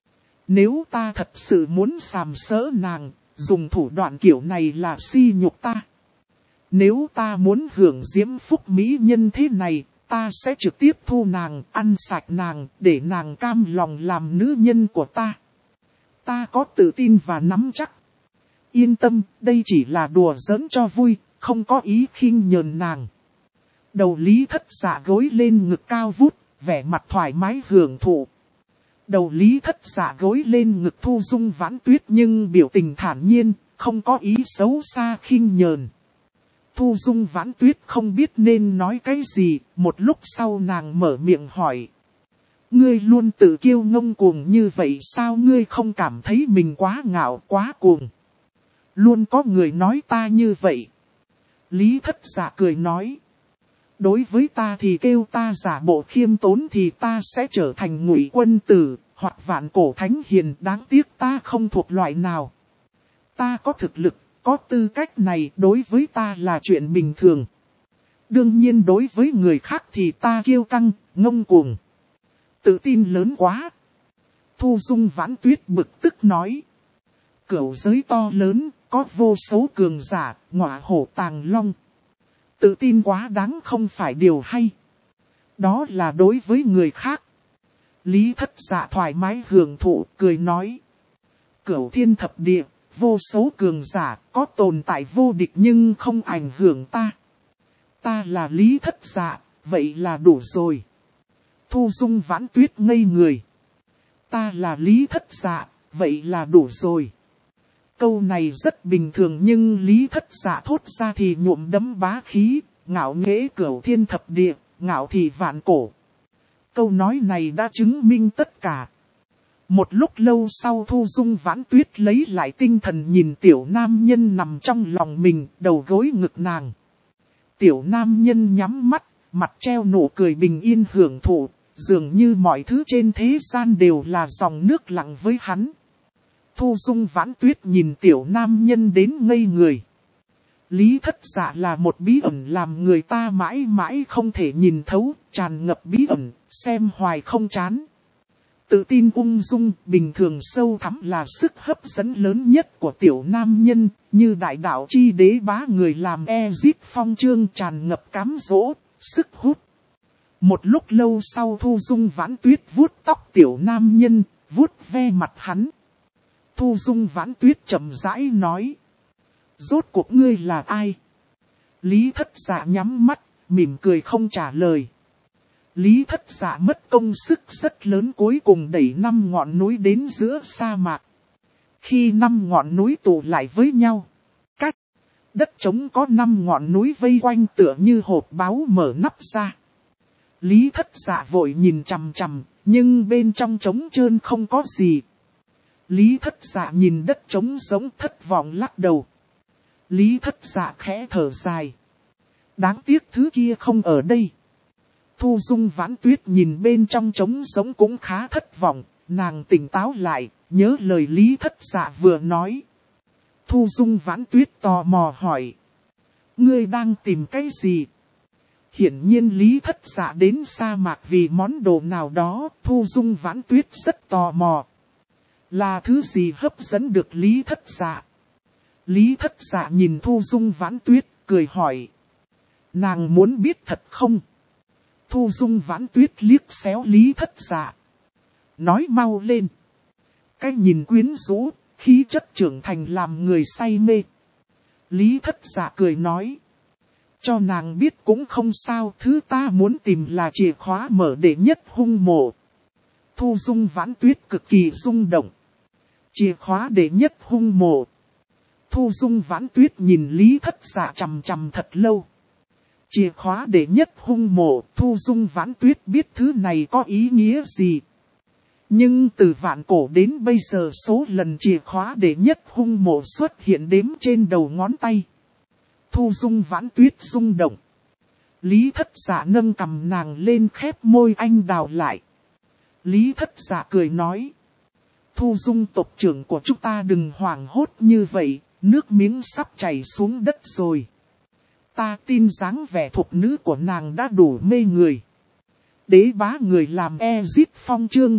Nếu ta thật sự muốn sàm sỡ nàng, dùng thủ đoạn kiểu này là si nhục ta. Nếu ta muốn hưởng diễm phúc mỹ nhân thế này, ta sẽ trực tiếp thu nàng, ăn sạch nàng, để nàng cam lòng làm nữ nhân của ta. Ta có tự tin và nắm chắc. Yên tâm, đây chỉ là đùa giỡn cho vui, không có ý khinh nhờn nàng. Đầu Lý Thất Dạ gối lên ngực cao vút, vẻ mặt thoải mái hưởng thụ. Đầu Lý Thất Dạ gối lên ngực Thu Dung Vãn Tuyết nhưng biểu tình thản nhiên, không có ý xấu xa khinh nhờn. Thu Dung Vãn Tuyết không biết nên nói cái gì, một lúc sau nàng mở miệng hỏi. Ngươi luôn tự kiêu ngông cuồng như vậy sao ngươi không cảm thấy mình quá ngạo quá cuồng? Luôn có người nói ta như vậy. Lý Thất Dạ cười nói. Đối với ta thì kêu ta giả bộ khiêm tốn thì ta sẽ trở thành Ngụy Quân Tử, hoặc Vạn Cổ Thánh Hiền, đáng tiếc ta không thuộc loại nào. Ta có thực lực, có tư cách này đối với ta là chuyện bình thường. Đương nhiên đối với người khác thì ta kiêu căng, ngông cuồng. Tự tin lớn quá. Thu Dung Vãn Tuyết bực tức nói. Cửu giới to lớn, có vô số cường giả, ngọa hổ tàng long. Tự tin quá đáng không phải điều hay. Đó là đối với người khác. Lý Thất Dạ thoải mái hưởng thụ, cười nói. Cửu thiên thập địa, vô số cường giả, có tồn tại vô địch nhưng không ảnh hưởng ta. Ta là Lý Thất Dạ, vậy là đủ rồi. Thu Dung Vãn Tuyết ngây người. Ta là Lý Thất Dạ, vậy là đủ rồi. Câu này rất bình thường nhưng Lý Thất Dạ thốt ra thì nhuộm đẫm bá khí, ngạo nghễ cửu thiên thập địa, ngạo thị vạn cổ. Câu nói này đã chứng minh tất cả. Một lúc lâu sau Thu Dung Vãn Tuyết lấy lại tinh thần nhìn tiểu nam nhân nằm trong lòng mình, đầu gối ngực nàng. Tiểu nam nhân nhắm mắt, mặt treo nụ cười bình yên hưởng thụ, dường như mọi thứ trên thế gian đều là dòng nước lặng với hắn. Thu Dung Vãn Tuyết nhìn tiểu nam nhân đến ngây người. Lý Thất Dạ là một bí ẩn làm người ta mãi mãi không thể nhìn thấu, tràn ngập bí ẩn, xem hoài không chán. Tự tin ung dung, bình thường sâu thẳm là sức hấp dẫn lớn nhất của tiểu nam nhân, như đại đạo chi đế bá người làm Ezit Phong Chương tràn ngập cám dỗ, sức hút. Một lúc lâu sau Thu Dung Vãn Tuyết vuốt tóc tiểu nam nhân, vuốt ve mặt hắn. Thu Dung Vãn Tuyết chậm rãi nói. Rốt cuộc ngươi là ai? Lý Thất Dạ nhắm mắt, mỉm cười không trả lời. Lý Thất Dạ mất công sức rất lớn cuối cùng đẩy 5 ngọn núi đến giữa sa mạc. Khi 5 ngọn núi tụ lại với nhau, cách đất trống có 5 ngọn núi vây quanh tựa như hộp báu mở nắp ra. Lý Thất Dạ vội nhìn chằm chằm, nhưng bên trong trống trơn không có gì. Lý Thất Dạ nhìn đất trống giống thất vọng lắc đầu. Lý Thất Dạ khẽ thở dài. Đáng tiếc thứ kia không ở đây. Thu Dung Vãn Tuyết nhìn bên trong trống giống cũng khá thất vọng, nàng tỉnh táo lại, nhớ lời Lý Thất Dạ vừa nói. Thu Dung Vãn Tuyết tò mò hỏi. Ngươi đang tìm cái gì? Hiển nhiên Lý Thất Dạ đến sa mạc vì món đồ nào đó, Thu Dung Vãn Tuyết rất tò mò. Là thứ gì hấp dẫn được Lý Thất Dạ? Lý Thất Dạ nhìn Thu Dung Vãn Tuyết, cười hỏi. Nàng muốn biết thật không? Thu Dung Vãn Tuyết liếc xéo Lý Thất Dạ. Nói mau lên. Cái nhìn quyến rũ, khí chất trưởng thành làm người say mê. Lý Thất Dạ cười nói. Cho nàng biết cũng không sao, thứ ta muốn tìm là chìa khóa mở đệ nhất hung mộ. Thu Dung Vãn Tuyết cực kỳ rung động. Chìa khóa đệ nhất hung mộ. Thu Dung Vãn Tuyết nhìn Lý Thất Dạ chằm chằm thật lâu. Chìa khóa đệ nhất hung mộ, Thu Dung Vãn Tuyết biết thứ này có ý nghĩa gì. Nhưng từ vạn cổ đến bây giờ số lần chìa khóa đệ nhất hung mộ xuất hiện đếm trên đầu ngón tay. Thu Dung Vãn Tuyết rung động. Lý Thất Dạ nâng cầm nàng lên khép môi anh đào lại. Lý Thất Dạ cười nói. Thu Dung tộc trưởng của chúng ta đừng hoảng hốt như vậy, nước miếng sắp chảy xuống đất rồi. Ta tin dáng vẻ thục nữ của nàng đã đủ mê người. Đế bá người làm Ezit Phong Chương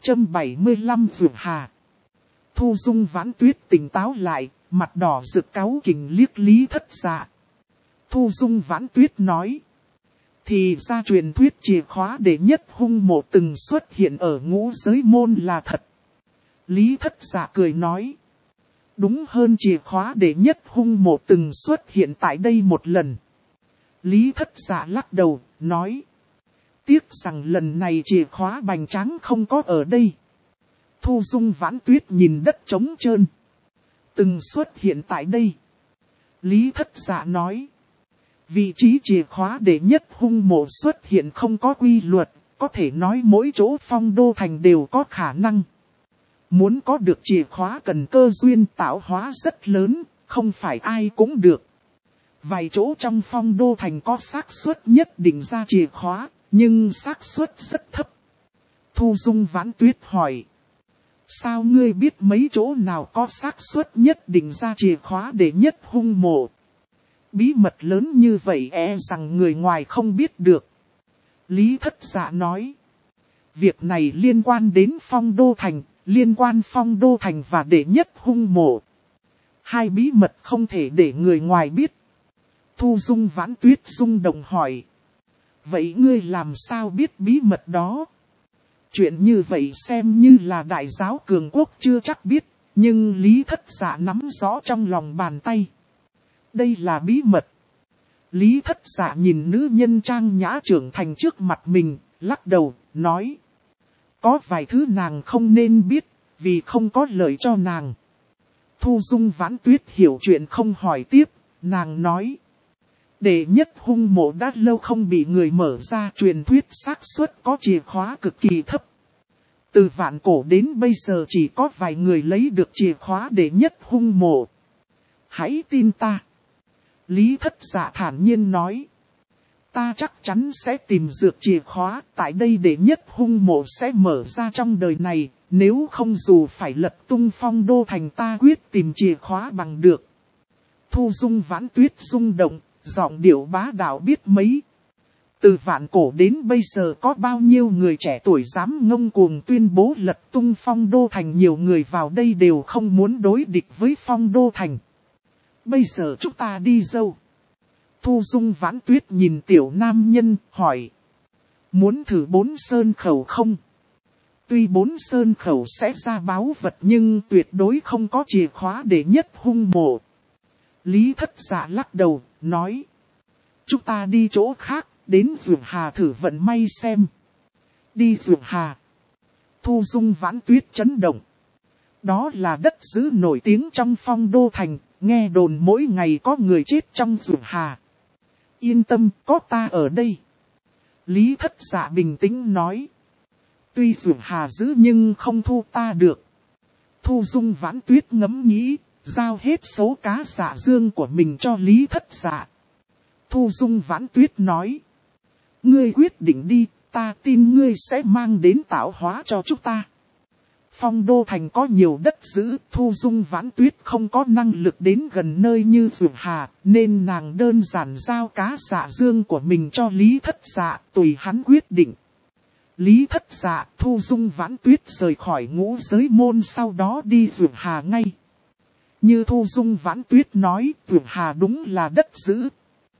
675 Dược Hà. Thu Dung Vãn Tuyết tỉnh táo lại, mặt đỏ rực cáu kỉnh liếc Lý Thất Dạ. Thu Dung Vãn Tuyết nói. Thì ra truyền thuyết chìa khóa đệ nhất hung mộ từng xuất hiện ở ngũ giới môn là thật. Lý Thất Dạ cười nói. Đúng hơn chìa khóa đệ nhất hung mộ từng xuất hiện tại đây một lần. Lý Thất Dạ lắc đầu, nói. Tiếc rằng lần này chìa khóa bành tráng không có ở đây. Thu Dung Vãn Tuyết nhìn đất trống trơn. Từng xuất hiện tại đây. Lý Thất Dạ nói. Vị trí chìa khóa đệ nhất hung mộ xuất hiện không có quy luật, có thể nói mỗi chỗ Phong Đô Thành đều có khả năng. Muốn có được chìa khóa cần cơ duyên tạo hóa rất lớn, không phải ai cũng được. Vài chỗ trong Phong Đô Thành có xác suất nhất định ra chìa khóa, nhưng xác suất rất thấp. Thu Dung Vãn Tuyết hỏi. Sao ngươi biết mấy chỗ nào có xác suất nhất định ra chìa khóa đệ nhất hung mộ? Bí mật lớn như vậy rằng người ngoài không biết được. Lý Thất Dạ nói. Việc này liên quan đến Phong Đô Thành, liên quan Phong Đô Thành và đệ nhất hung mộ. Hai bí mật không thể để người ngoài biết. Thu Dung Vãn Tuyết rung động hỏi. Vậy ngươi làm sao biết bí mật đó? Chuyện như vậy xem như là đại giáo cường quốc chưa chắc biết, nhưng Lý Thất Dạ nắm rõ trong lòng bàn tay. Đây là bí mật. Lý Thất Dạ nhìn nữ nhân trang nhã trưởng thành trước mặt mình, lắc đầu, nói. Có vài thứ nàng không nên biết, vì không có lợi cho nàng. Thu Dung Vãn Tuyết hiểu chuyện không hỏi tiếp, nàng nói. Đệ nhất hung mộ đã lâu không bị người mở ra, truyền thuyết xác suất có chìa khóa cực kỳ thấp. Từ vạn cổ đến bây giờ chỉ có vài người lấy được chìa khóa đệ nhất hung mộ. Hãy tin ta. Lý Thất Dạ thản nhiên nói. Ta chắc chắn sẽ tìm dược chìa khóa, tại đây đệ nhất hung mộ sẽ mở ra trong đời này, nếu không dù phải lật tung Phong Đô Thành ta quyết tìm chìa khóa bằng được. Thu Dung Vãn Tuyết rung động, giọng điệu bá đạo biết mấy. Từ vạn cổ đến bây giờ có bao nhiêu người trẻ tuổi dám ngông cuồng tuyên bố lật tung Phong Đô Thành, nhiều người vào đây đều không muốn đối địch với Phong Đô Thành. Bây giờ chúng ta đi dâu. Thu Dung Vãn Tuyết nhìn tiểu nam nhân, hỏi. Muốn thử 4 sơn khẩu không? Tuy 4 sơn khẩu sẽ ra báu vật nhưng tuyệt đối không có chìa khóa đệ nhất hung mộ. Lý Thất Dạ lắc đầu, nói. Chúng ta đi chỗ khác, đến Dược Hà thử vận may xem. Đi Dược Hà. Thu Dung Vãn Tuyết chấn động. Đó là đất dữ nổi tiếng trong Phong Đô Thành, nghe đồn mỗi ngày có người chết trong Dược Hà. Yên tâm, có ta ở đây. Lý Thất Dạ bình tĩnh nói. Tuy Dược Hà dữ nhưng không thu ta được. Thu Dung Vãn Tuyết ngẫm nghĩ, giao hết số cá dạ dương của mình cho Lý Thất Dạ. Thu Dung Vãn Tuyết nói. Ngươi quyết định đi, ta tin ngươi sẽ mang đến tạo hóa cho chúng ta. Phong Đô Thành có nhiều đất giữ, Thu Dung Vãn Tuyết không có năng lực đến gần nơi như Dược Hà, nên nàng đơn giản giao cá dạ dương của mình cho Lý Thất Dạ, tùy hắn quyết định. Lý Thất Dạ, Thu Dung Vãn Tuyết rời khỏi ngũ giới môn, sau đó đi Dược Hà ngay. Như Thu Dung Vãn Tuyết nói, Dược Hà đúng là đất giữ.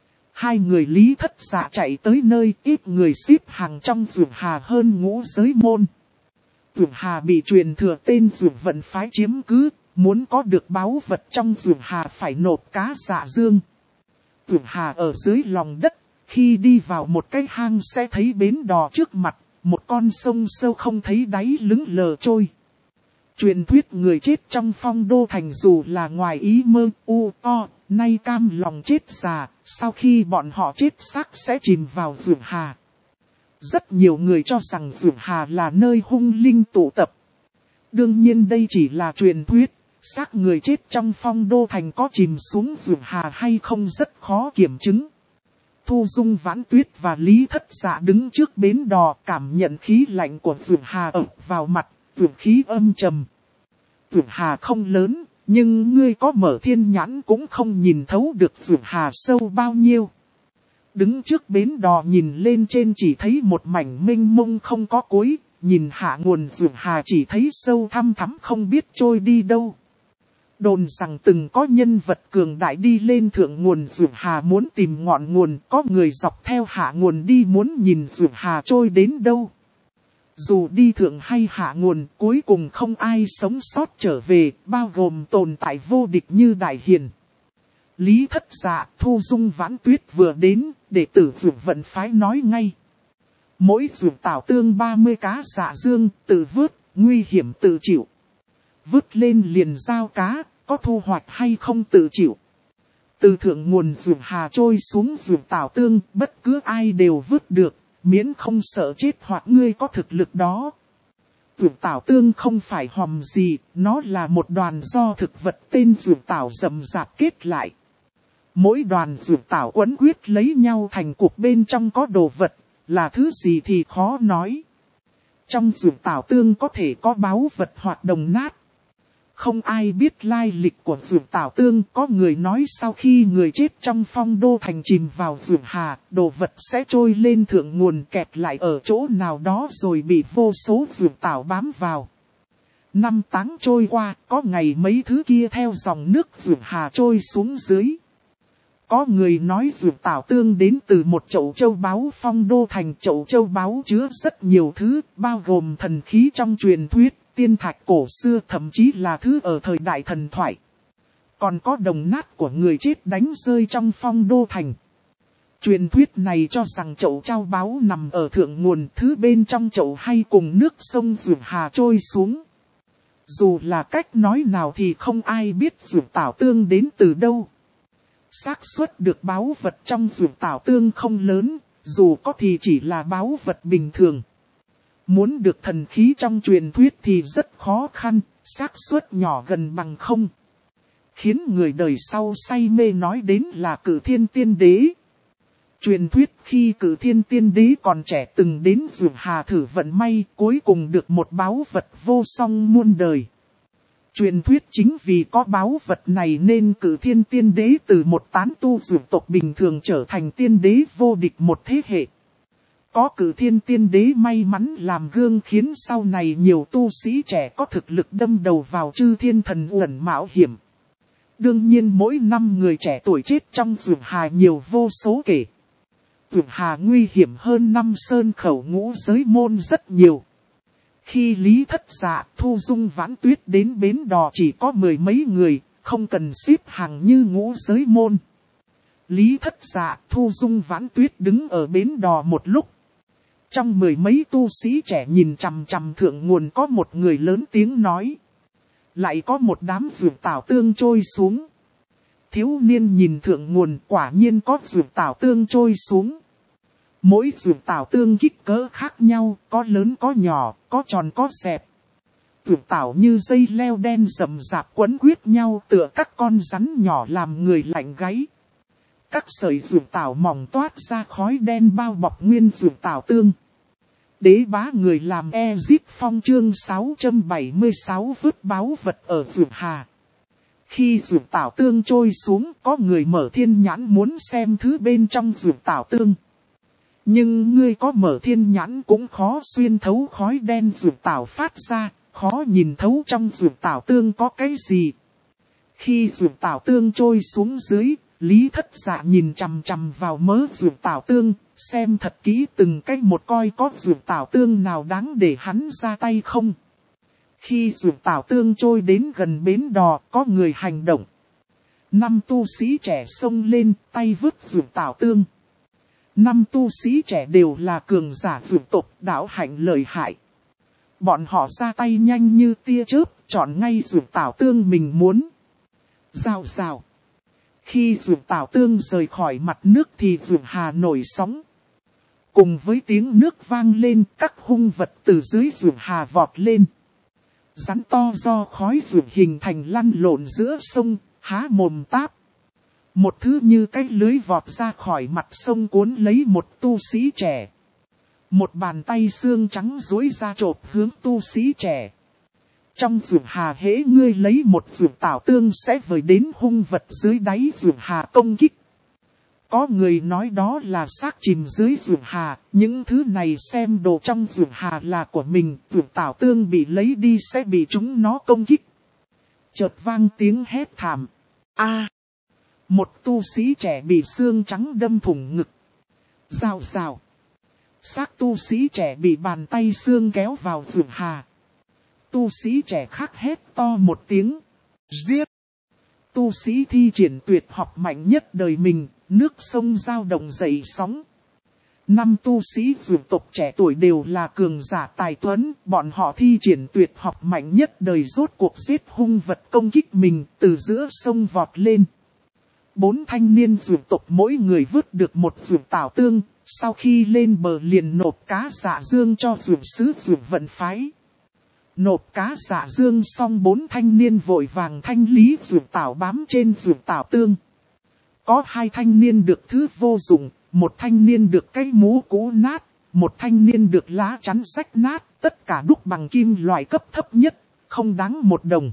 Hai người Lý Thất Dạ chạy tới nơi ít người xếp hàng trong Dược Hà hơn ngũ giới môn. Dược Hà bị truyền thừa tên Dược Vận phái chiếm cứ, muốn có được báu vật trong Dược Hà phải nộp cá dạ dương. Dược Hà ở dưới lòng đất, khi đi vào một cái hang sẽ thấy bến đò trước mặt, một con sông sâu không thấy đáy lững lờ trôi. Truyền thuyết người chết trong Phong Đô Thành dù là ngoài ý mơ nay cam lòng chết già, sau khi bọn họ chết xác sẽ chìm vào Dược Hà. Rất nhiều người cho rằng Dược Hà là nơi hung linh tụ tập. Đương nhiên đây chỉ là truyền thuyết, xác người chết trong Phong Đô Thành có chìm xuống Dược Hà hay không rất khó kiểm chứng. Thu Dung Vãn Tuyết và Lý Thất Dạ đứng trước bến đò, cảm nhận khí lạnh của Dược Hà ập vào mặt, dược khí âm trầm. Dược Hà không lớn, nhưng ngươi có mở thiên nhãn cũng không nhìn thấu được Dược Hà sâu bao nhiêu. Đứng trước bến đò nhìn lên trên chỉ thấy một mảnh mênh mông không có cuối, nhìn hạ nguồn Dược Hà chỉ thấy sâu thăm thẳm không biết trôi đi đâu. Đồn rằng từng có nhân vật cường đại đi lên thượng nguồn Dược Hà muốn tìm ngọn nguồn, có người dọc theo hạ nguồn đi muốn nhìn Dược Hà trôi đến đâu. Dù đi thượng hay hạ nguồn, cuối cùng không ai sống sót trở về, bao gồm tồn tại vô địch như Đại Hiền. Lý Thất Dạ, Thu Dung Vãn Tuyết vừa đến, đệ tử Dược Vận phái nói ngay. Mỗi Dược Tảo Tương 30 cá dạ dương, tự vớt, nguy hiểm tự chịu. Vứt lên liền giao cá, có thu hoạch hay không tự chịu. Từ thượng nguồn Dược Hà trôi xuống Dược Tảo Tương, bất cứ ai đều vứt được, miễn không sợ chết hoặc ngươi có thực lực đó. Dược Tảo Tương không phải hòm gì, nó là một đoàn do thực vật tên Dược Tảo rậm rạp kết lại. Mỗi đoàn Dược Tảo quấn quyết lấy nhau thành cục, bên trong có đồ vật, là thứ gì thì khó nói. Trong Dược Tảo Tương có thể có báu vật hoặc đồng nát. Không ai biết lai lịch của Dược Tảo Tương, có người nói sau khi người chết trong Phong Đô Thành chìm vào Dược Hà, đồ vật sẽ trôi lên thượng nguồn kẹt lại ở chỗ nào đó rồi bị vô số Dược Tảo bám vào. Năm tháng trôi qua, có ngày mấy thứ kia theo dòng nước Dược Hà trôi xuống dưới. Có người nói Dược Tảo Tương đến từ một chậu châu báu Phong Đô Thành. Chậu châu báu chứa rất nhiều thứ, bao gồm thần khí trong truyền thuyết, tiên thạch cổ xưa, thậm chí là thứ ở thời đại thần thoại. Còn có đồng nát của người chết đánh rơi trong Phong Đô Thành. Truyền thuyết này cho rằng chậu châu báu nằm ở thượng nguồn, thứ bên trong chậu hay cùng nước sông Dược Hà trôi xuống. Dù là cách nói nào thì không ai biết Dược Tảo Tương đến từ đâu. Xác suất được báu vật trong Dược Tảo Tương không lớn, dù có thì chỉ là báu vật bình thường. Muốn được thần khí trong truyền thuyết thì rất khó khăn, xác suất nhỏ gần bằng không. Khiến người đời sau say mê nói đến là Cử Thiên Tiên Đế. Truyền thuyết khi Cử Thiên Tiên Đế còn trẻ từng đến Dược Hà thử vận may, cuối cùng được một báu vật vô song muôn đời. Truyền thuyết chính vì có báu vật này nên Cử Thiên Tiên Đế từ một tán tu dược tộc bình thường trở thành tiên đế vô địch một thế hệ. Có Cử Thiên Tiên Đế may mắn làm gương khiến sau này nhiều tu sĩ trẻ có thực lực đâm đầu vào chư thiên thần uẩn mạo hiểm. Đương nhiên mỗi năm người trẻ tuổi chết trong Dược Hà nhiều vô số kể. Dược Hà nguy hiểm hơn năm sơn khẩu ngũ giới môn rất nhiều. Khi Lý Thất Dạ, Thu Dung Vãn Tuyết đến bến đò chỉ có 10 mấy người, không cần xếp hàng như ngũ giới môn. Lý Thất Dạ, Thu Dung Vãn Tuyết đứng ở bến đò một lúc. Trong 10 mấy tu sĩ trẻ nhìn chằm chằm thượng nguồn, có một người lớn tiếng nói. Lại có một đám Dược Tảo Tương trôi xuống. Thiếu niên nhìn thượng nguồn, quả nhiên có Dược Tảo Tương trôi xuống. Mỗi Dược Tảo Tương kích cỡ khác nhau, có lớn có nhỏ, có tròn có xẹp. Dược Tảo như dây leo đen rậm rạp quấn quyết nhau tựa các con rắn nhỏ làm người lạnh gáy. Các sợi Dược Tảo mỏng toát ra khói đen bao bọc nguyên Dược Tảo Tương. Đế bá người làm Ezip Phong chương 676 vứt báu vật ở Dược Hà. Khi Dược Tảo Tương trôi xuống, có người mở thiên nhãn muốn xem thứ bên trong Dược Tảo Tương. Nhưng ngươi có mở thiên nhãn cũng khó xuyên thấu khói đen Dược Tảo phát ra, khó nhìn thấu trong Dược Tảo Tương có cái gì. Khi Dược Tảo Tương trôi xuống dưới, Lý Thất Dạ nhìn chằm chằm vào mớ Dược Tảo Tương, xem thật kỹ từng cách một coi có Dược Tảo Tương nào đáng để hắn ra tay không. Khi Dược Tảo Tương trôi đến gần bến đò, có người hành động. 5 tu sĩ trẻ xông lên, tay vứt Dược Tảo Tương. 5 tu sĩ trẻ đều là cường giả dược tộc, đạo hạnh lợi hại. Bọn họ ra tay nhanh như tia chớp, chọn ngay Dược Tảo Tương mình muốn. Rào rào. Khi Dược Tảo Tương rời khỏi mặt nước thì Dược Hà nổi sóng. Cùng với tiếng nước vang lên, các hung vật từ dưới Dược Hà vọt lên. Rắn to do khói dược hình thành lăn lộn giữa sông, há mồm táp. Một thứ như cái lưới vọt ra khỏi mặt sông cuốn lấy một tu sĩ trẻ. Một bàn tay xương trắng duỗi ra chộp hướng tu sĩ trẻ. Trong Dược Hà hễ ngươi lấy một Dược Tảo Tương sẽ vời đến hung vật dưới đáy Dược Hà công kích. Có người nói đó là xác chìm dưới Dược Hà, những thứ này xem đồ trong Dược Hà là của mình, Dược Tảo Tương bị lấy đi sẽ bị chúng nó công kích. chợt vang tiếng hét thảm. A! Một tu sĩ trẻ bị xương trắng đâm thủng ngực. Rào rào. Xác tu sĩ trẻ bị bàn tay xương kéo vào Dược Hà. Tu sĩ trẻ khác hét to một tiếng. Giết! Tu sĩ thi triển tuyệt học mạnh nhất đời mình, nước sông dao động dậy sóng. 5 tu sĩ dược tộc trẻ tuổi đều là cường giả tài tuấn, bọn họ thi triển tuyệt học mạnh nhất đời rốt cuộc giết hung vật công kích mình từ giữa sông vọt lên. 4 thanh niên dược tộc mỗi người vứt được một dược tảo tương, sau khi lên bờ liền nộp cá dạ dương cho dược sứ dược vận phái. Nộp cá dạ dương xong 4 thanh niên vội vàng thanh lý dược tảo bám trên dược tảo tương. Có 2 thanh niên được thứ vô dụng, 1 thanh niên được cái mũ cũ nát, 1 thanh niên được lá chắn rách nát, tất cả đúc bằng kim loại cấp thấp nhất, không đáng 1 đồng.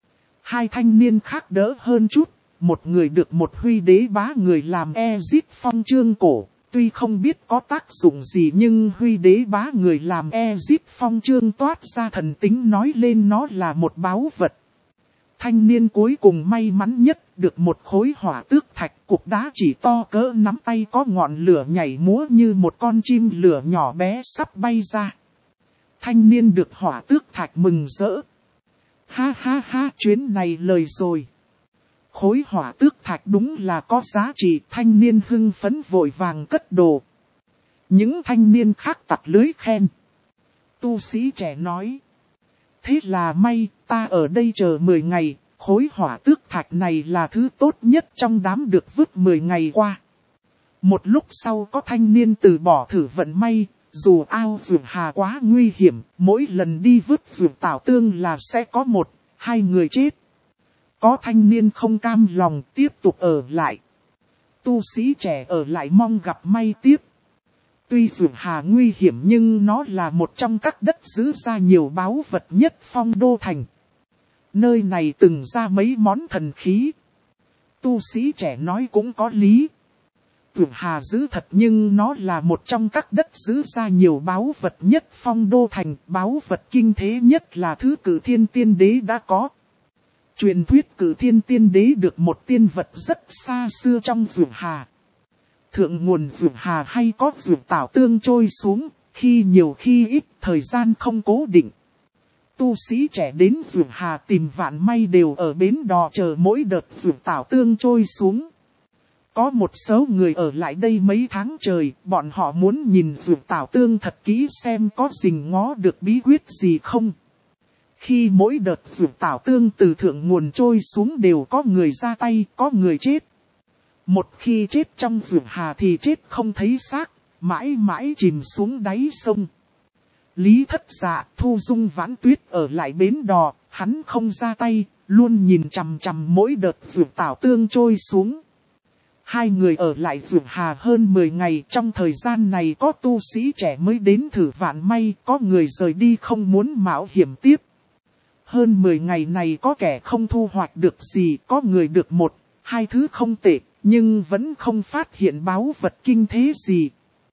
2 thanh niên khác đỡ hơn chút, một người được một huy đế bá người làm Ezit phong chương cổ. Tuy không biết có tác dụng gì nhưng huy đế bá người làm Ezit phong chương toát ra thần tính nói lên nó là một báu vật. Thanh niên cuối cùng may mắn nhất được một khối hỏa tước thạch, cục đá chỉ to cỡ nắm tay có ngọn lửa nhảy múa như một con chim lửa nhỏ bé sắp bay ra. Thanh niên được hỏa tước thạch mừng rỡ. Ha ha ha, chuyến này lời rồi. Khối hỏa tước thạch đúng là có giá trị, thanh niên hưng phấn vội vàng cất đồ. Những thanh niên khác tặc lưới khen. Tu sĩ trẻ nói. Thế là may, ta ở đây chờ 10 ngày, khối hỏa tước thạch này là thứ tốt nhất trong đám được vứt 10 ngày qua. Một lúc sau có thanh niên từ bỏ thử vận may, dù ao Dược Hà quá nguy hiểm, mỗi lần đi vứt dược tảo tương là sẽ có 1-2 người chết. Có thanh niên không cam lòng tiếp tục ở lại. Tu sĩ trẻ ở lại mong gặp may tiếp. Tuy Dược Hà nguy hiểm nhưng nó là một trong các đất giữ ra nhiều báu vật nhất Phong Đô Thành. Nơi này từng ra mấy món thần khí. Tu sĩ trẻ nói cũng có lý. Dược Hà giữ thật nhưng nó là một trong các đất giữ ra nhiều báu vật nhất Phong Đô Thành. Báu vật kinh thế nhất là thứ Cử Thiên Tiên Đế đã có. Truyền thuyết Cử Thiên Tiên Đế được một tiên vật rất xa xưa trong Dược Hà. Thượng nguồn Dược Hà hay có dược tảo tương trôi xuống, khi nhiều khi ít, thời gian không cố định. Tu sĩ trẻ đến Dược Hà tìm vạn may đều ở bến đò chờ mỗi đợt dược tảo tương trôi xuống. Có một số người ở lại đây mấy tháng trời, bọn họ muốn nhìn dược tảo tương thật kỹ xem có rình ngó được bí quyết gì không. Khi mỗi đợt dược tảo tương từ thượng nguồn trôi xuống đều có người ra tay, có người chết. Một khi chết trong Dược Hà thì chết không thấy xác, mãi mãi chìm xuống đáy sông. Lý Thất Dạ, Thu Dung Vãn Tuyết ở lại bến đò, hắn không ra tay, luôn nhìn chằm chằm mỗi đợt dược tảo tương trôi xuống. 2 người ở lại Dược Hà hơn 10 ngày, trong thời gian này có tu sĩ trẻ mới đến thử vạn may, có người rời đi không muốn mạo hiểm tiếp. Hơn 10 ngày này có kẻ không thu hoạch được gì, có người được 1-2 thứ không tệ. Nhưng vẫn không phát hiện báu vật kinh thế gì.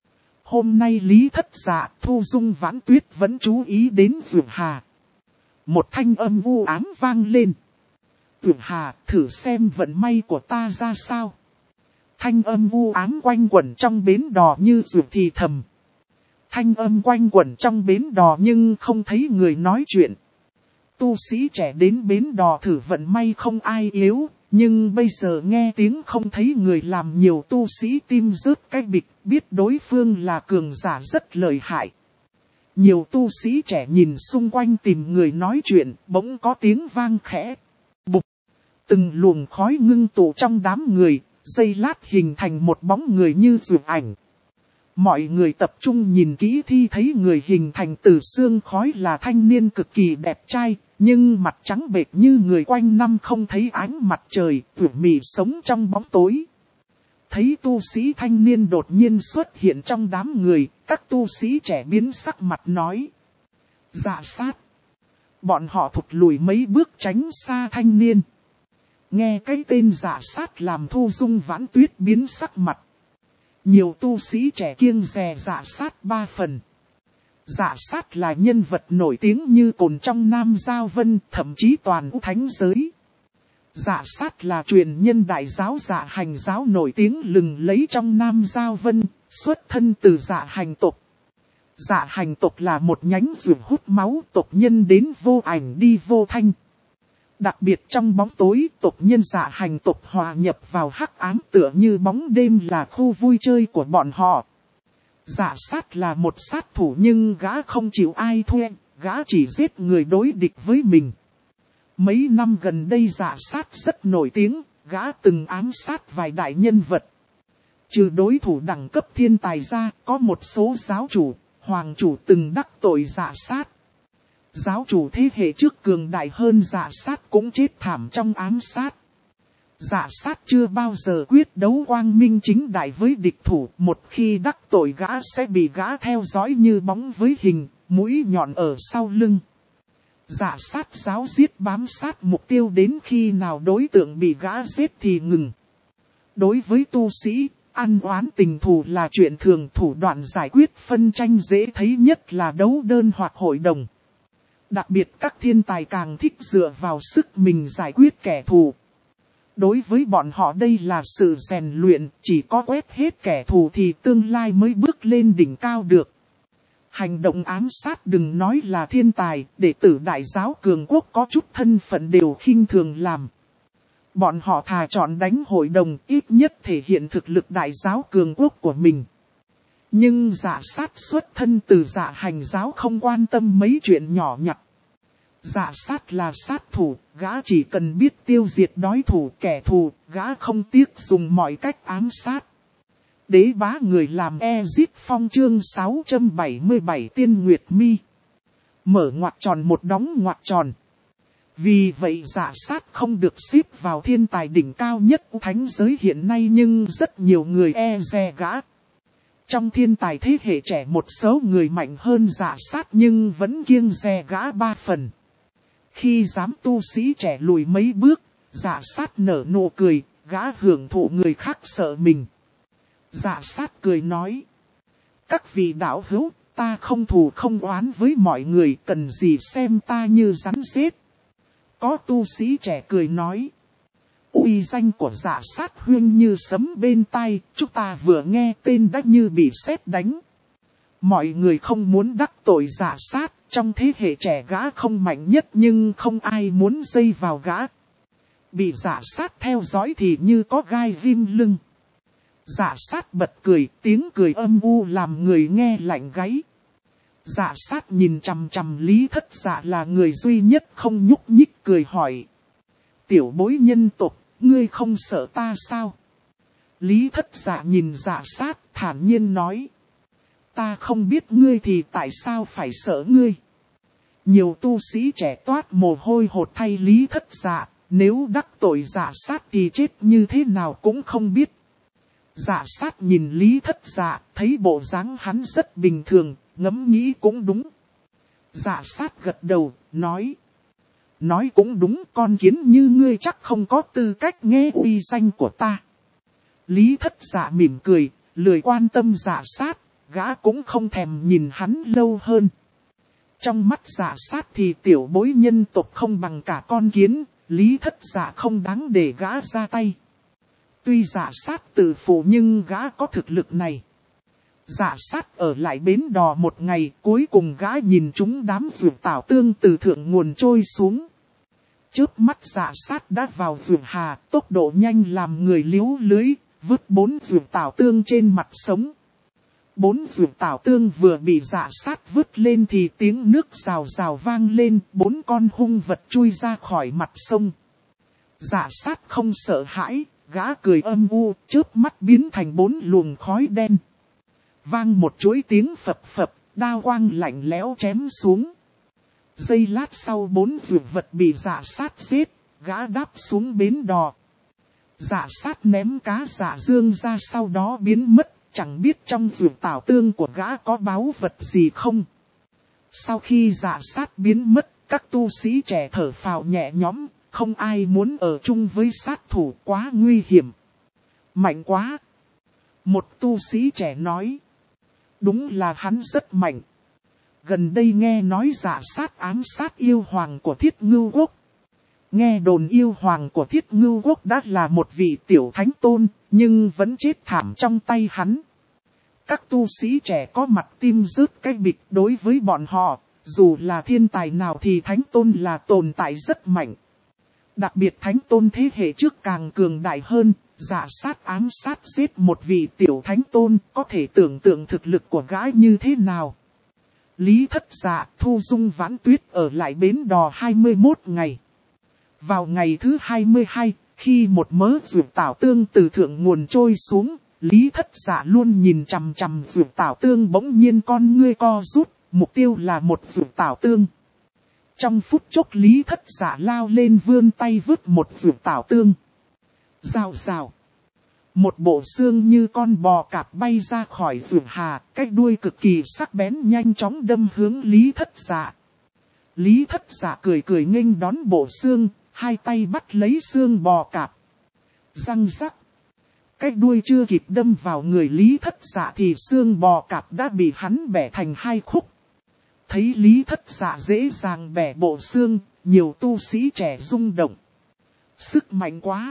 Hôm nay Lý Thất Dạ, Thu Dung Vãn Tuyết vẫn chú ý đến Dược Hà. Một thanh âm u ám vang lên. Dược Hà, thử xem vận may của ta ra sao. Thanh âm u ám quanh quẩn trong bến đò như dược thì thầm. Thanh âm quanh quẩn trong bến đò nhưng không thấy người nói chuyện. Tu sĩ trẻ đến bến đò thử vận may không ai yếu. Nhưng bây giờ nghe tiếng không thấy người làm nhiều tu sĩ tim rớt cái bịch, biết đối phương là cường giả rất lợi hại. Nhiều tu sĩ trẻ nhìn xung quanh tìm người nói chuyện, bỗng có tiếng vang khẽ. Bụp! Từng luồng khói ngưng tụ trong đám người, giây lát hình thành một bóng người như dược ảnh. Mọi người tập trung nhìn kỹ thì thấy người hình thành từ xương khói là thanh niên cực kỳ đẹp trai. Nhưng mặt trắng bệch như người quanh năm không thấy ánh mặt trời, tưởng mị sống trong bóng tối. Thấy tu sĩ thanh niên đột nhiên xuất hiện trong đám người, các tu sĩ trẻ biến sắc mặt nói. Dạ sát. Bọn họ thụt lùi mấy bước tránh xa thanh niên. Nghe cái tên dạ sát làm Thu Dung Vãn Tuyết biến sắc mặt. Nhiều tu sĩ trẻ kiêng dè dạ sát 3 phần. Dạ sát là nhân vật nổi tiếng như cồn trong Nam Giao Vân, thậm chí toàn thánh giới. Dạ sát là truyền nhân đại giáo Dạ Hành giáo nổi tiếng lừng lẫy trong Nam Giao Vân, xuất thân từ Dạ Hành tộc. Dạ Hành tộc là một nhánh ruột hút máu tộc nhân đến vô ảnh đi vô thanh. Đặc biệt trong bóng tối, tộc nhân Dạ Hành tộc hòa nhập vào hắc ám tựa như bóng đêm là khu vui chơi của bọn họ. Dạ sát là một sát thủ nhưng gã không chịu ai thuê, gã chỉ giết người đối địch với mình. Mấy năm gần đây Dạ sát rất nổi tiếng, gã từng ám sát vài đại nhân vật. Trừ đối thủ đẳng cấp thiên tài ra, có một số giáo chủ, hoàng chủ từng đắc tội Dạ sát. Giáo chủ thế hệ trước cường đại hơn Dạ sát cũng chết thảm trong ám sát. Dạ sát chưa bao giờ quyết đấu quang minh chính đại với địch thủ, một khi đắc tội gã sẽ bị gã theo dõi như bóng với hình, mũi nhọn ở sau lưng. Dạ sát giáo giết bám sát mục tiêu đến khi nào đối tượng bị gã giết thì ngừng. Đối với tu sĩ, ăn oán tình thù là chuyện thường, thủ đoạn giải quyết phân tranh dễ thấy nhất là đấu đơn hoặc hội đồng. Đặc biệt các thiên tài càng thích dựa vào sức mình giải quyết kẻ thù. Đối với bọn họ đây là sự rèn luyện, chỉ có quét hết kẻ thù thì tương lai mới bước lên đỉnh cao được. Hành động ám sát đừng nói là thiên tài, đệ tử đại giáo cường quốc có chút thân phận đều khinh thường làm. Bọn họ thà chọn đánh hội đồng, ít nhất thể hiện thực lực đại giáo cường quốc của mình. Nhưng Dạ sát xuất thân từ Dạ Hành giáo không quan tâm mấy chuyện nhỏ nhặt. Dạ sát là sát thủ, gã chỉ cần biết tiêu diệt đối thủ kẻ thù, gã không tiếc dùng mọi cách ám sát. Đế bá người làm Ezip Phong chương 677 Tiên Nguyệt Mi. Mở ngoặc tròn một đóng ngoặc tròn. Vì vậy Dạ sát không được xếp vào thiên tài đỉnh cao nhất thánh giới hiện nay nhưng rất nhiều người dè gã. Trong thiên tài thế hệ trẻ một số người mạnh hơn Dạ sát nhưng vẫn kiêng dè gã 3 phần. Khi dám tu sĩ trẻ lùi mấy bước, Dạ sát nở nụ cười, gã hưởng thụ người khác sợ mình. Dạ sát cười nói. Các vị đạo hữu, ta không thù không oán với mọi người, cần gì xem ta như rắn rết. Có tu sĩ trẻ cười nói. Uy danh của Dạ sát huyên như sấm bên tai, chúng ta vừa nghe tên đã như bị sét đánh. Mọi người không muốn đắc tội Dạ sát, trong thế hệ trẻ gã không mạnh nhất nhưng không ai muốn dây vào gã. Bị Dạ sát theo dõi thì như có gai ghim lưng. Dạ sát bật cười, tiếng cười âm u làm người nghe lạnh gáy. Dạ sát nhìn chằm chằm Lý Thất Dạ là người duy nhất không nhúc nhích cười hỏi. Tiểu bối nhân tộc, ngươi không sợ ta sao? Lý Thất Dạ nhìn Dạ sát thản nhiên nói. Ta không biết ngươi thì tại sao phải sợ ngươi? Nhiều tu sĩ trẻ toát mồ hôi hột thay Lý Thất Dạ, nếu đắc tội Dạ sát thì chết như thế nào cũng không biết. Dạ sát nhìn Lý Thất Dạ, thấy bộ dáng hắn rất bình thường, ngẫm nghĩ cũng đúng. Dạ sát gật đầu, nói. Nói cũng đúng, con kiến như ngươi chắc không có tư cách nghe uy danh của ta. Lý Thất Dạ mỉm cười, lười quan tâm Dạ sát, gã cũng không thèm nhìn hắn lâu hơn. Trong mắt Dạ sát thì tiểu bối nhân tộc không bằng cả con kiến, Lý Thất Dạ không đáng để gã ra tay. Tuy Dạ sát tự phụ nhưng gã có thực lực này. Dạ sát ở lại bến đò một ngày, cuối cùng gã nhìn chúng đám ruột tảo tương từ thượng nguồn trôi xuống. Chớp mắt Dạ sát đã vào ruột hà, tốc độ nhanh làm người liếu lưới, vứt 4 ruột tảo tương trên mặt sống. 4 ruột tảo tương vừa bị Dạ sát vứt lên thì tiếng nước rào rào vang lên, 4 con hung vật chui ra khỏi mặt sông. Dạ sát không sợ hãi, gã cười âm u, chớp mắt biến thành 4 luồng khói đen. Vang một chuỗi tiếng phập phập, đao quang lạnh lẽo chém xuống. Giây lát sau 4 ruột vật bị Dạ sát giết, gã đáp xuống bến đò. Dạ sát ném cá Dạ dương ra sau đó biến mất, chẳng biết trong ruột tảo tương của gã có báu vật gì không. Sau khi Dạ sát biến mất, các tu sĩ trẻ thở phào nhẹ nhõm, không ai muốn ở chung với sát thủ quá nguy hiểm. Mạnh quá. Một tu sĩ trẻ nói. Đúng là hắn rất mạnh. Gần đây nghe nói Dạ sát ám sát yêu hoàng của Thiết Ngưu Quốc. Nghe đồn yêu hoàng của Thiết Ngưu Quốc đã là một vị tiểu thánh tôn, nhưng vẫn chết thảm trong tay hắn. Các tu sĩ trẻ có mặt tim rớt cái bịch. Đối với bọn họ, dù là thiên tài nào thì thánh tôn là tồn tại rất mạnh. Đặc biệt thánh tôn thế hệ trước càng cường đại hơn, dạ sát ám sát giết một vị tiểu thánh tôn, có thể tưởng tượng thực lực của gái như thế nào. Lý Thất Dạ, Thu Dung Vãn Tuyết ở lại bến đò 21 ngày. Vào ngày thứ 22, khi một mớ dược tảo tương từ thượng nguồn trôi xuống, Lý Thất Dạ luôn nhìn chằm chằm dược tảo tương, bỗng nhiên con ngươi co rút, mục tiêu là một dược tảo tương. Trong phút chốc Lý Thất Dạ lao lên vươn tay vứt một dược tảo tương. Rào rào. Một bộ xương như con bò cạp bay ra khỏi dược hà, cái đuôi cực kỳ sắc bén nhanh chóng đâm hướng Lý Thất Dạ. Lý Thất Dạ cười cười nghênh đón bộ xương, hai tay bắt lấy xương bò cạp. Răng rắc. Cái đuôi chưa kịp đâm vào người Lý Thất Dạ thì xương bò cạp đã bị hắn bẻ thành hai khúc. Thấy Lý Thất Dạ dễ dàng bẻ bộ xương, nhiều tu sĩ trẻ rung động. Sức mạnh quá.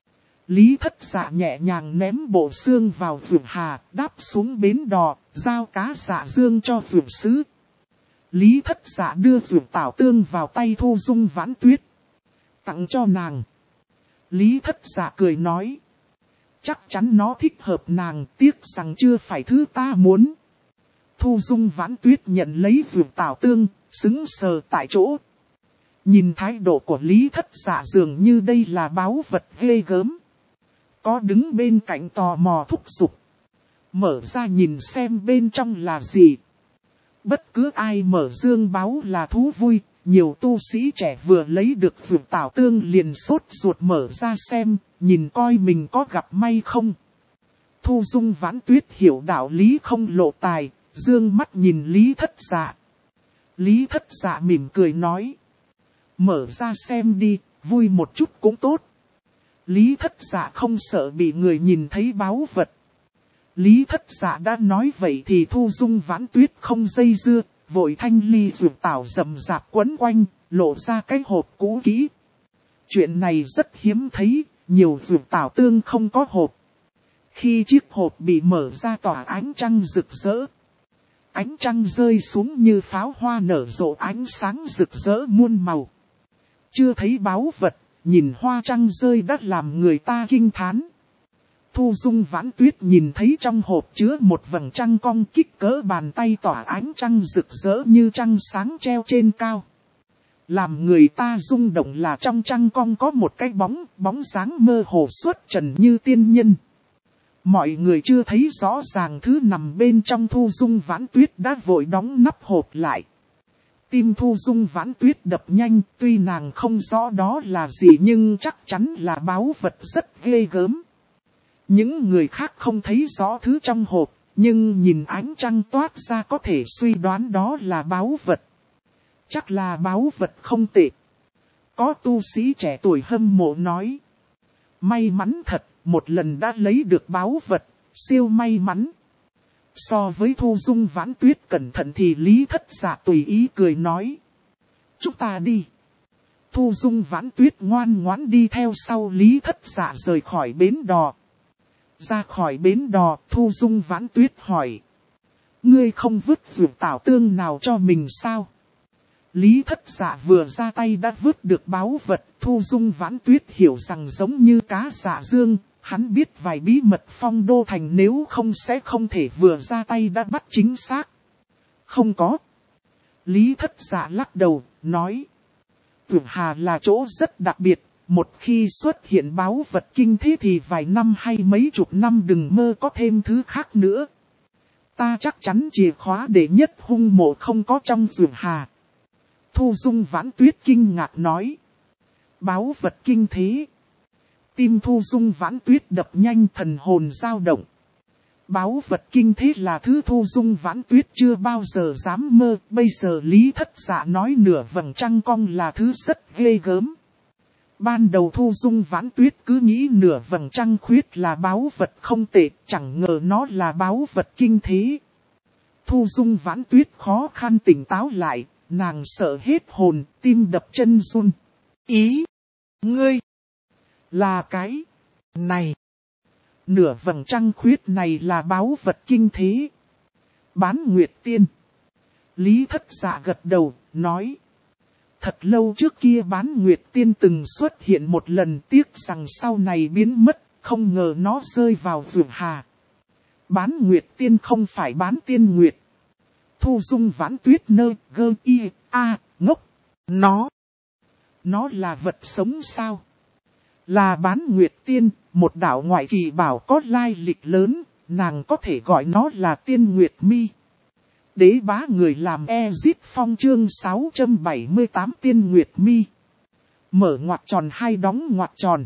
Lý Thất Dạ nhẹ nhàng ném bộ xương vào vườn hà, đáp xuống bến đò, giao cá dạ dương cho vườn sứ. Lý Thất Dạ đưa vườn tảo tương vào tay Thu Dung Vãn Tuyết. Tặng cho nàng. Lý Thất Dạ cười nói. Chắc chắn nó thích hợp nàng, tiếc rằng chưa phải thứ ta muốn. Thu Dung Vãn Tuyết nhận lấy vườn tảo tương, sững sờ tại chỗ. Nhìn thái độ của Lý Thất Dạ dường như đây là báu vật ghê gớm. Có đứng bên cạnh tò mò thúc giục. Mở ra nhìn xem bên trong là gì. Bất cứ ai mở dương báu là thú vui. Nhiều tu sĩ trẻ vừa lấy được vườn tảo tương liền sốt ruột mở ra xem, nhìn coi mình có gặp may không. Thu Dung Vãn Tuyết hiểu đạo lý không lộ tài, dương mắt nhìn Lý Thất Dạ. Lý Thất Dạ mỉm cười nói. Mở ra xem đi, vui một chút cũng tốt. Lý Thất Dạ không sợ bị người nhìn thấy báu vật. Lý Thất Dạ đã nói vậy thì Thu Dung Vãn Tuyết không dây dưa, vội thanh ly dược tảo rậm rạp quấn quanh, lộ ra cái hộp cũ kỹ. Chuyện này rất hiếm thấy, nhiều dược tảo tương không có hộp. Khi chiếc hộp bị mở ra tỏa ánh trăng rực rỡ. Ánh trăng rơi xuống như pháo hoa nở rộ ánh sáng rực rỡ muôn màu. Chưa thấy báu vật, nhìn hoa trăng rơi đã làm người ta kinh thán. Thu Dung Vãn Tuyết nhìn thấy trong hộp chứa một vầng trăng cong kích cỡ bàn tay tỏa ánh trăng rực rỡ như trăng sáng treo trên cao. Làm người ta rung động là trong trăng cong có một cái bóng dáng mơ hồ xuất trần như tiên nhân. Mọi người chưa thấy rõ ràng thứ nằm bên trong. Thu Dung Vãn Tuyết đã vội đóng nắp hộp lại. Tim Thu Dung Vãn Tuyết đập nhanh, tuy nàng không rõ đó là gì nhưng chắc chắn là báu vật rất ghê gớm. Những người khác không thấy rõ thứ trong hộp, nhưng nhìn ánh trăng toát ra có thể suy đoán đó là báu vật. Chắc là báu vật không tệ. Có tu sĩ trẻ tuổi hâm mộ nói. May mắn thật, một lần đã lấy được báu vật, siêu may mắn. So với Thu Dung Vãn Tuyết cẩn thận thì Lý Thất Dạ tùy ý cười nói. Chúng ta đi. Thu Dung Vãn Tuyết ngoan ngoãn đi theo sau Lý Thất Dạ rời khỏi bến đò. Ra khỏi bến đò, Thu Dung Vãn Tuyết hỏi. Ngươi không vứt dược tảo tương nào cho mình sao? Lý Thất Dạ vừa ra tay đã vứt được báu vật. Thu Dung Vãn Tuyết hiểu rằng giống như cá dạ dương, hắn biết vài bí mật Phong Đô Thành, nếu không sẽ không thể vừa ra tay đã bắt chính xác. Không có. Lý Thất Dạ lắc đầu, nói. Vườn Hà là chỗ rất đặc biệt. Một khi xuất hiện báu vật kinh thế thì vài năm hay mấy chục năm đừng mơ có thêm thứ khác nữa. Ta chắc chắn chìa khóa đệ nhất hung mộ không có trong vườn Hà. Thu Dung Vãn Tuyết kinh ngạc nói. Báu vật kinh thế. Tim Thu Dung Vãn Tuyết đập nhanh, thần hồn dao động. Báu vật kinh thế là thứ Thu Dung Vãn Tuyết chưa bao giờ dám mơ. Bây giờ Lý Thất Dạ nói nửa vầng trăng cong là thứ rất ghê gớm. Ban đầu Thu Dung Vãn Tuyết cứ nghĩ nửa vầng trăng khuyết là báu vật không tệ, chẳng ngờ nó là báu vật kinh thế. Thu Dung Vãn Tuyết khó khăn tỉnh táo lại, nàng sợ hết hồn, tim đập chân run. Ý! Ngươi, là cái này. Nửa vầng trăng khuyết này là báu vật kinh thế. Bán Nguyệt Tiên. Lý Thất Dạ gật đầu, nói. Thật lâu trước kia Bán Nguyệt Tiên từng xuất hiện một lần, tiếc rằng sau này biến mất, không ngờ nó rơi vào vườn hà. Bán Nguyệt Tiên không phải bán tiên nguyệt. Thu Dung Vãn Tuyết nơ gơ y a ngốc. Nó là vật sống sao? Là Bán Nguyệt Tiên, một đạo ngoại kỳ bảo có lai lịch lớn, nàng có thể gọi nó là Tiên Nguyệt Mi. Đế bá người làm Ezit Phong chương 678 Tiên Nguyệt Mi. Mở ngoặc tròn hai đóng ngoặc tròn.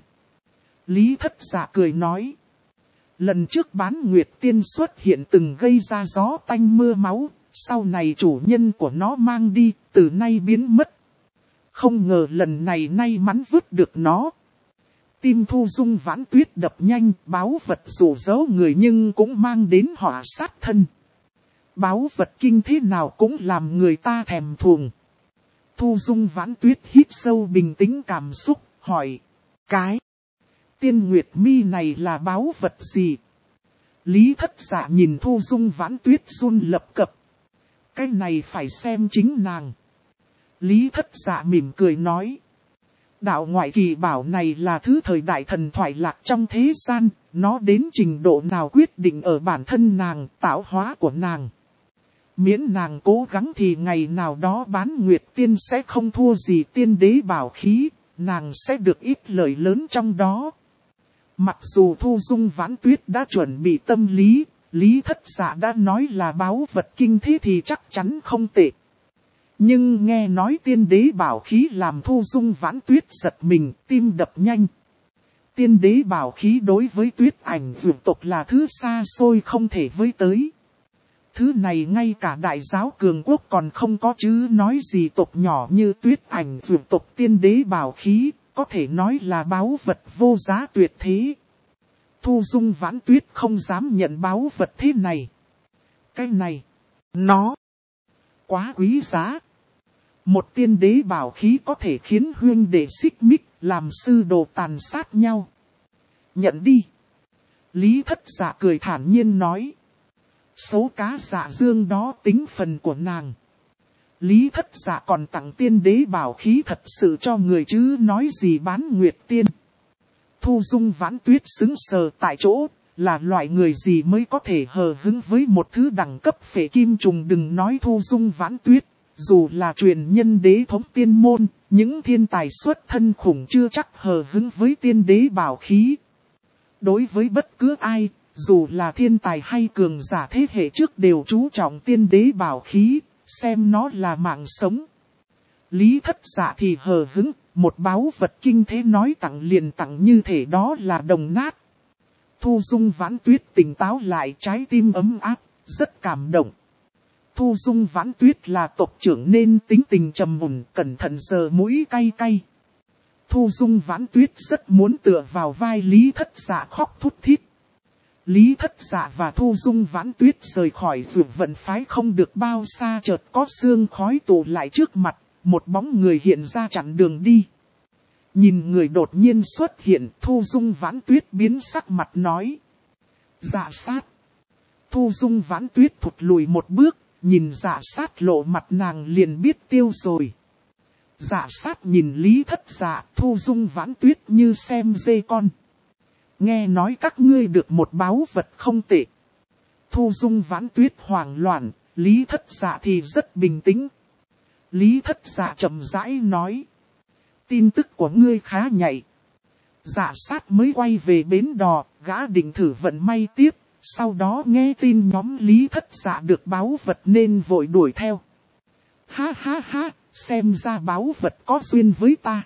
Lý Thất Dạ cười nói. Lần trước Bán Nguyệt Tiên xuất hiện từng gây ra gió tanh mưa máu, sau này chủ nhân của nó mang đi, từ nay biến mất. Không ngờ lần này may mắn vứt được nó. Tim Thu Dung Vãn Tuyết đập nhanh, báu vật rủ rỗ người nhưng cũng mang đến họa sát thân. Báu vật kinh thế nào cũng làm người ta thèm thuồng. Thu Dung Vãn Tuyết hít sâu bình tĩnh cảm xúc, hỏi. Cái Tiên Nguyệt Mi này là báu vật gì? Lý Thất Dạ nhìn Thu Dung Vãn Tuyết run lập cập. Cái này phải xem chính nàng. Lý Thất Dạ mỉm cười nói. Đạo ngoại kỳ bảo này là thứ thời đại thần thoại lạc trong thế gian, nó đến trình độ nào quyết định ở bản thân nàng, tạo hóa của nàng. Miễn nàng cố gắng thì ngày nào đó Bán Nguyệt Tiên sẽ không thua gì tiên đế bảo khí, nàng sẽ được ít lợi lớn trong đó. Mặc dù Thu Dung Vãn Tuyết đã chuẩn bị tâm lý, Lý Thất Dạ đã nói là báu vật kinh thế thì chắc chắn không tệ. Nhưng nghe nói tiên đế bảo khí làm Thu Dung Vãn Tuyết giật mình, tim đập nhanh. Tiên đế bảo khí đối với Tuyết Ảnh Dược tộc là thứ xa xôi không thể với tới. Thứ này ngay cả đại giáo cường quốc còn không có chứ nói gì tộc nhỏ như Tuyết Ảnh Dược tộc tiên đế bảo khí, có thể nói là báu vật vô giá tuyệt thế. Thu Dung Vãn Tuyết không dám nhận báu vật thế này. Cái này, nó quá quý giá. Một tiên đế bảo khí có thể khiến huynh đệ xích mích, làm sư đồ tàn sát nhau. Nhận đi. Lý Thất Dạ cười thản nhiên nói. Số cá dạ dương đó tính phần của nàng. Lý Thất Dạ còn tặng tiên đế bảo khí thật sự cho người chứ nói gì Bán Nguyệt Tiên. Thu Dung Vãn Tuyết sững sờ tại chỗ, là loại người gì mới có thể hờ hứng với một thứ đẳng cấp phệ kim trùng. Đừng nói Thu Dung Vãn Tuyết, dù là truyền nhân đế thống tiên môn, những thiên tài xuất thân khủng chưa chắc hờ hứng với tiên đế bảo khí. Đối với bất cứ ai, dù là thiên tài hay cường giả thế hệ trước đều chú trọng tiên đế bảo khí, xem nó là mạng sống. Lý Thất Dạ thì hờ hứng, một báu vật kinh thế nói tặng liền tặng như thể đó là đồng nát. Thu Dung Vãn Tuyết tỉnh táo lại, trái tim ấm áp, rất cảm động. Thu Dung Vãn Tuyết là tộc trưởng nên tính tình trầm mùn, cẩn thận sờ mũi cay cay. Thu Dung Vãn Tuyết rất muốn tựa vào vai Lý Thất Dạ khóc thút thít. Lý Thất Dạ và Thu Dung Vãn Tuyết rời khỏi Dược Vận phái không được bao xa, chợt có sương khói tụ lại trước mặt, một bóng người hiện ra chặn đường đi. Nhìn người đột nhiên xuất hiện, Thu Dung Vãn Tuyết biến sắc mặt nói. Dạ sát. Thu Dung Vãn Tuyết thụt lùi một bước, nhìn Dạ sát lộ mặt nàng liền biết tiêu rồi. Dạ sát nhìn Lý Thất Dạ, Thu Dung Vãn Tuyết như xem dê con. Nghe nói các ngươi được một báu vật không tệ. Thu Dung Vãn Tuyết hoảng loạn, Lý Thất Dạ thì rất bình tĩnh. Lý Thất Dạ chậm rãi nói. Tin tức của ngươi khá nhạy. Dạ sát mới quay về bến đò, gã định thử vận may tiếp. Sau đó nghe tin nhóm Lý Thất Dạ được báu vật nên vội đuổi theo. Ha ha ha, xem ra báu vật có duyên với ta.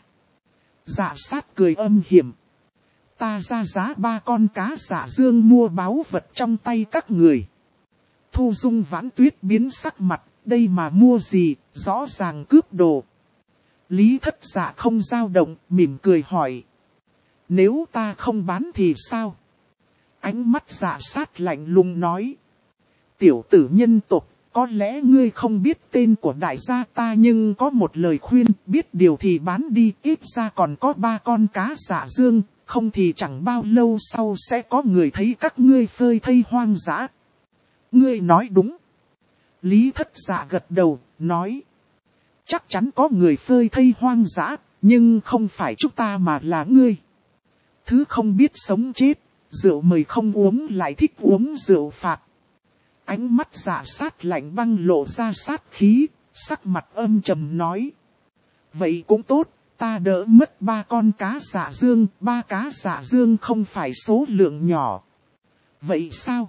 Dạ sát cười âm hiểm. Ta ra giá 3 con cá dạ dương mua báu vật trong tay các người. Thu Dung Vãn Tuyết biến sắc mặt, đây mà mua gì, rõ ràng cướp đồ. Lý Thất Dạ không dao động, mỉm cười hỏi. Nếu ta không bán thì sao? Ánh mắt Dạ sát lạnh lùng nói. Tiểu tử nhân tộc, có lẽ ngươi không biết tên của đại gia ta nhưng có một lời khuyên, biết điều thì bán đi, ít ra còn có 3 con cá dạ dương, không thì chẳng bao lâu sau sẽ có người thấy các ngươi phơi thây hoang dã. Ngươi nói đúng. Lý Thất Dạ gật đầu, nói. Chắc chắn có người phơi thây hoang dã, nhưng không phải chúng ta mà là ngươi. Thứ không biết sống chết, rượu mời không uống lại thích uống rượu phạt. Ánh mắt Dạ Sát lạnh băng lộ ra sát khí, sắc mặt âm trầm nói. Vậy cũng tốt, ta đỡ mất 3 con cá dạ dương, 3 cá dạ dương không phải số lượng nhỏ. Vậy sao?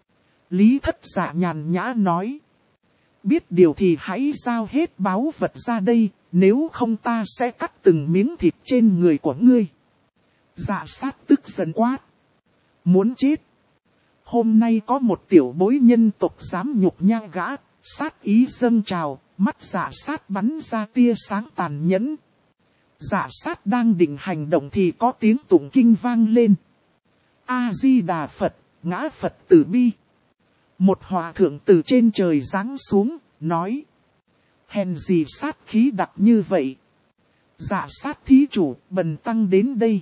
Lý Thất Dạ nhàn nhã nói. Biết điều thì hãy giao hết báu vật ra đây, nếu không ta sẽ cắt từng miếng thịt trên người của ngươi. Dạ Sát tức giận quát. Muốn chết. Hôm nay có một tiểu bối nhân tộc dám nhục nhã gã, sát ý dâng trào, mắt Dạ Sát bắn ra tia sáng tàn nhẫn. Dạ Sát đang định hành động thì có tiếng tụng kinh vang lên. A-di-đà Phật, ngã Phật từ bi. Một hòa thượng từ trên trời giáng xuống, nói. Hèn gì sát khí đặc như vậy? Dạ Sát thí chủ, bần tăng đến đây.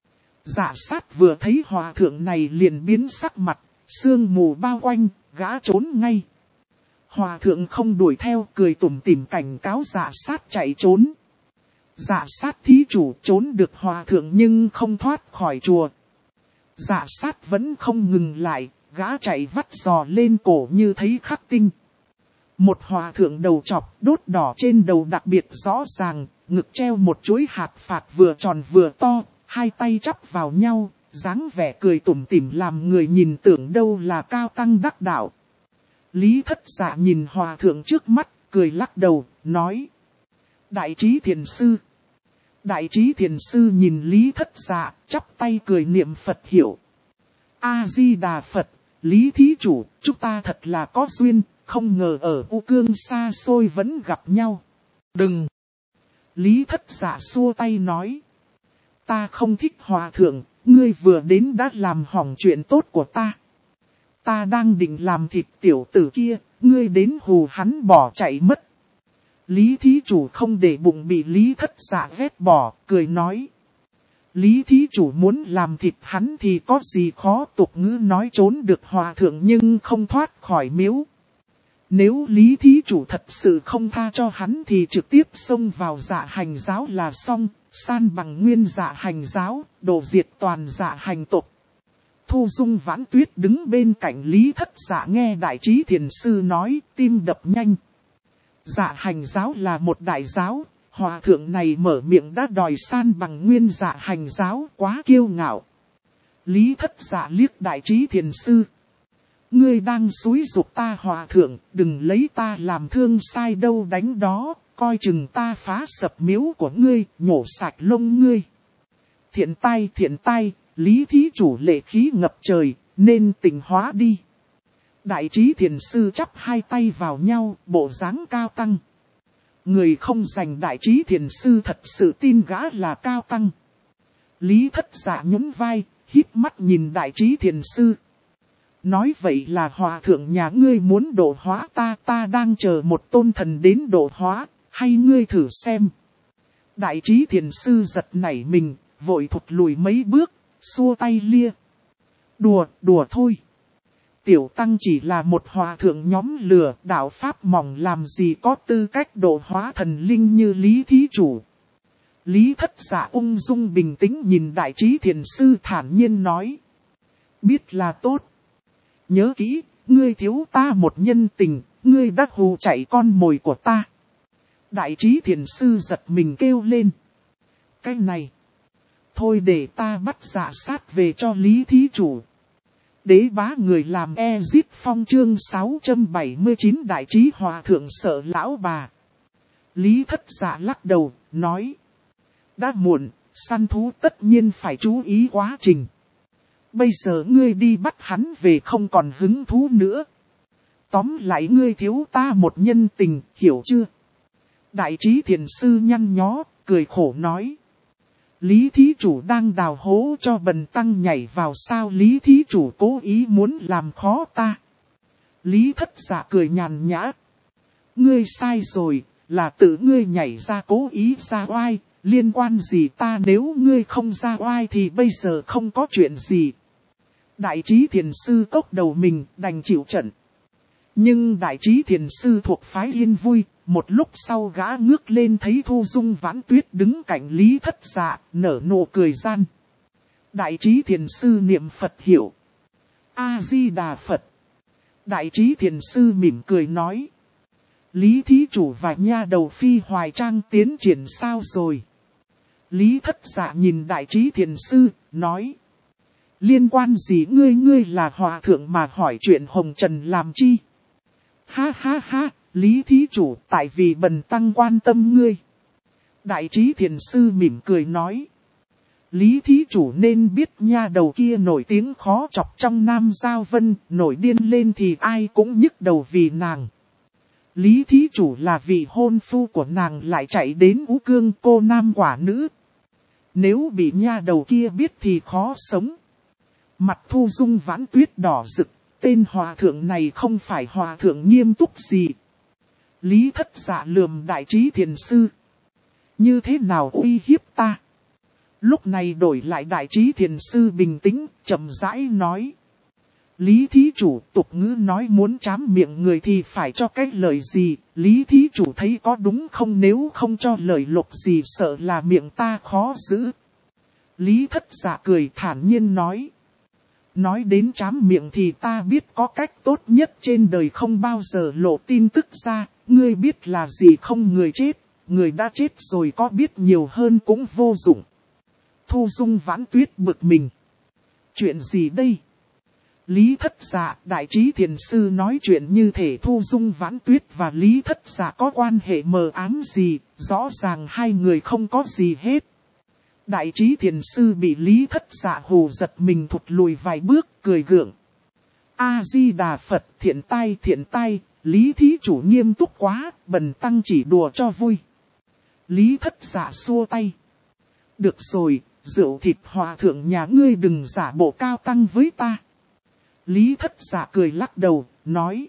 Dạ Sát vừa thấy hòa thượng này liền biến sắc mặt, sương mù bao quanh, gã trốn ngay. Hòa thượng không đuổi theo, cười tủm tỉm cảnh cáo Dạ Sát chạy trốn. Dạ Sát thí chủ trốn được hòa thượng nhưng không thoát khỏi chùa. Dạ Sát vẫn không ngừng lại, gã chạy vắt giò lên cổ như thấy khắc tinh. Một hòa thượng đầu chọc đốt đỏ trên đầu đặc biệt rõ ràng, ngực treo một chuỗi hạt phạt vừa tròn vừa to, hai tay chắp vào nhau, dáng vẻ cười tủm tỉm làm người nhìn tưởng đâu là cao tăng đắc đạo. Lý Thất Dạ nhìn hòa thượng trước mắt, cười lắc đầu, nói. Đại trí thiền sư. Đại trí thiền sư nhìn Lý Thất Dạ, chắp tay cười niệm Phật hiệu. A-di-đà Phật, Lý thí chủ, chúng ta thật là có duyên, không ngờ ở U Cương xa xôi vẫn gặp nhau. Đừng! Lý Thất Dạ xua tay nói. Ta không thích hòa thượng, ngươi vừa đến đã làm hỏng chuyện tốt của ta. Ta đang định làm thịt tiểu tử kia, ngươi đến hù hắn bỏ chạy mất. Lý thí chủ không để bụng bị Lý Thất Dạ vét bỏ, cười nói. Lý thí chủ muốn làm thịt hắn thì có gì khó, tục ngữ nói trốn được hòa thượng nhưng không thoát khỏi miếu. Nếu Lý thí chủ thật sự không tha cho hắn thì trực tiếp xông vào Dạ Hành giáo là xong, san bằng nguyên Dạ Hành giáo, đổ diệt toàn Dạ Hành tộc. Thu Dung Vãn Tuyết đứng bên cạnh Lý Thất Dạ nghe đại trí thiền sư nói, tim đập nhanh. Dạ Hành giáo là một đại giáo, hòa thượng này mở miệng đã đòi san bằng nguyên Dạ Hành giáo, quá kiêu ngạo. Lý Thất Dạ liếc đại trí thiền sư. Ngươi đang xúi giục ta hòa thượng, đừng lấy ta làm thương sai đâu đánh đó, coi chừng ta phá sập miếu của ngươi, nhổ sạch lông ngươi. Thiện tai, Lý thí chủ lệ khí ngập trời, nên tỉnh hóa đi. Đại trí thiền sư chắp hai tay vào nhau, bộ dáng cao tăng. Người không giành đại trí thiền sư thật sự tin gã là cao tăng. Lý Thất Dạ nhún vai, híp mắt nhìn đại trí thiền sư. Nói vậy là hòa thượng nhà ngươi muốn độ hóa ta, ta đang chờ một tôn thần đến độ hóa, hay ngươi thử xem. Đại trí thiền sư giật nảy mình, vội thụt lùi mấy bước, xua tay lia. Đùa thôi. Tiểu tăng chỉ là một hòa thượng nhóm lừa, đạo pháp mỏng làm gì có tư cách độ hóa thần linh như Lý thí chủ. Lý Thất Dạ ung dung bình tĩnh nhìn đại trí thiền sư thản nhiên nói. Biết là tốt. Nhớ kỹ, ngươi thiếu ta một nhân tình, ngươi đã hù chạy con mồi của ta. Đại trí thiền sư giật mình kêu lên. Cái này. Thôi để ta bắt Dạ Sát về cho Lý thí chủ. Đế bá người làm Ezit Phong chương 679 đại trí hòa thượng sợ lão bà. Lý Thất Dạ lắc đầu, nói. Đã muộn, săn thú tất nhiên phải chú ý quá trình. Bây giờ ngươi đi bắt hắn về không còn hứng thú nữa. Tóm lại ngươi thiếu ta một nhân tình, hiểu chưa? Đại trí thiền sư nhăn nhó, cười khổ nói. Lý thí chủ đang đào hố cho bần tăng nhảy vào sao Lý thí chủ cố ý muốn làm khó ta. Lý Thất Dạ cười nhàn nhã. Ngươi sai rồi, là tự ngươi nhảy ra cố ý ra oai, liên quan gì ta, nếu ngươi không ra oai thì bây giờ không có chuyện gì. Đại trí thiền sư cốc đầu mình đành chịu trận. Nhưng đại trí thiền sư thuộc phái Yên Vui, một lúc sau gã ngước lên thấy Thu Dung Vãn Tuyết đứng cạnh Lý Thất Dạ, nở nụ cười gian. Đại trí thiền sư niệm Phật hiệu. A-di-đà Phật. Đại trí thiền sư mỉm cười nói. Lý thí chủ và nha đầu Phi Hoài Trang tiến triển sao rồi? Lý Thất Dạ nhìn đại trí thiền sư, nói. Liên quan gì ngươi là hòa thượng mà hỏi chuyện hồng trần làm chi? Ha ha ha, Lý thí chủ, tại vì bần tăng quan tâm ngươi. Đại trí thiền sư mỉm cười nói. Lý thí chủ nên biết nha đầu kia nổi tiếng khó chọc trong Nam Giao Vân, nổi điên lên thì ai cũng nhức đầu vì nàng. Lý thí chủ là vị hôn phu của nàng lại chạy đến Ú Cương, cô nam quả nữ. Nếu bị nha đầu kia biết thì khó sống. Mặt Thu Dung Vãn Tuyết đỏ rực, tên hòa thượng này không phải hòa thượng nghiêm túc gì. Lý Thất Dạ lườm đại trí thiền sư. Như thế nào uy hiếp ta? Lúc này đổi lại đại trí thiền sư bình tĩnh, chậm rãi nói. Lý thí chủ, tục ngữ nói muốn trám miệng người thì phải cho cái lời gì, Lý thí chủ thấy có đúng không, nếu không cho lời lục gì sợ là miệng ta khó giữ. Lý Thất Dạ cười thản nhiên nói. Nói đến trám miệng thì ta biết có cách tốt nhất trên đời không bao giờ lộ tin tức ra, ngươi biết là gì không? Người chết, người đã chết rồi có biết nhiều hơn cũng vô dụng. Thu Dung Vãn Tuyết bực mình. Chuyện gì đây? Lý Thất Dạ, đại trí thiền sư nói chuyện như thể Thu Dung Vãn Tuyết và Lý Thất Dạ có quan hệ mờ ám gì, rõ ràng hai người không có gì hết. Đại trí thiền sư bị Lý Thất Dạ hù giật mình thụt lùi vài bước, cười gượng. A-di-đà Phật, thiện tai, Lý thí chủ nghiêm túc quá, bần tăng chỉ đùa cho vui. Lý Thất Dạ xua tay. Được rồi, rượu thịt hòa thượng nhà ngươi đừng giả bộ cao tăng với ta. Lý Thất Dạ cười lắc đầu, nói.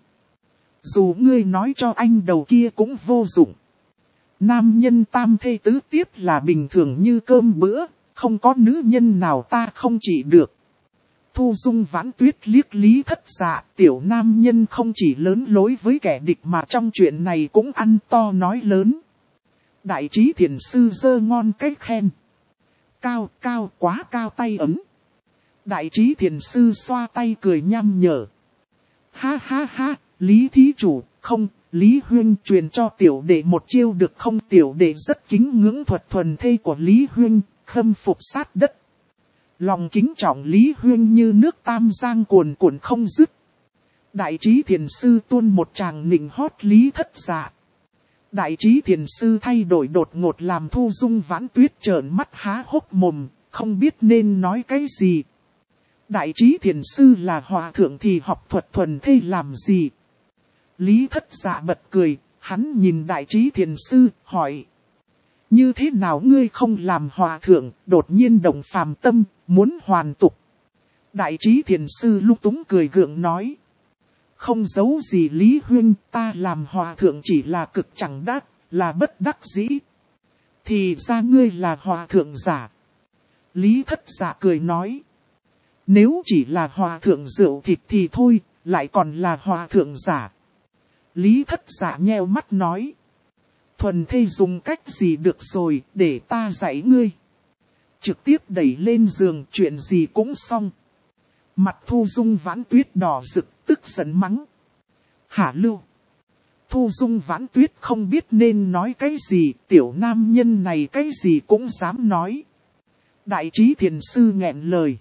Dù ngươi nói cho anh đầu kia cũng vô dụng. Nam nhân tam thê tứ tiếp là bình thường như cơm bữa, không có nữ nhân nào ta không trị được. Thu Dung Vãn Tuyết liếc Lý Thất Dạ, tiểu nam nhân không chỉ lớn lối với kẻ địch mà trong chuyện này cũng ăn to nói lớn. Đại trí thiền sư giơ ngon cách khen. Cao, quá cao tay ấm. Đại trí thiền sư xoa tay cười nham nhở. Ha ha ha, Lý thí chủ, không, Lý Huyên truyền cho tiểu đệ một chiêu được không? Tiểu đệ rất kính ngưỡng thuật thuần thê của Lý Huyên, khâm phục sát đất. Lòng kính trọng Lý Huyên như nước Tam Giang cuồn cuộn không dứt. Đại trí thiền sư tuôn một tràng nịnh hót Lý Thất Dạ. Đại trí thiền sư thay đổi đột ngột làm Thu Dung Vãn Tuyết trợn mắt há hốc mồm, không biết nên nói cái gì. Đại trí thiền sư là hòa thượng thì học thuật thuần thê làm gì? Lý Thất Dạ bật cười, hắn nhìn đại trí thiền sư, hỏi. Như thế nào ngươi không làm hòa thượng, đột nhiên động phàm tâm, muốn hoàn tục? Đại trí thiền sư lúc túng cười gượng nói. Không giấu gì Lý Huyên, ta làm hòa thượng chỉ là cực chẳng đắc, là bất đắc dĩ. Thì ra ngươi là hòa thượng giả. Lý Thất Dạ cười nói. Nếu chỉ là hòa thượng rượu thịt thì thôi, lại còn là hòa thượng giả. Lý Thất Dạ nheo mắt nói. Thuần thê dùng cách gì được rồi, để ta dạy ngươi. Trực tiếp đẩy lên giường, chuyện gì cũng xong. Mặt Thu Dung Vãn Tuyết đỏ rực, tức giận mắng. Hả lưu? Thu Dung Vãn Tuyết không biết nên nói cái gì, tiểu nam nhân này cái gì cũng dám nói. Đại trí thiền sư nghẹn lời.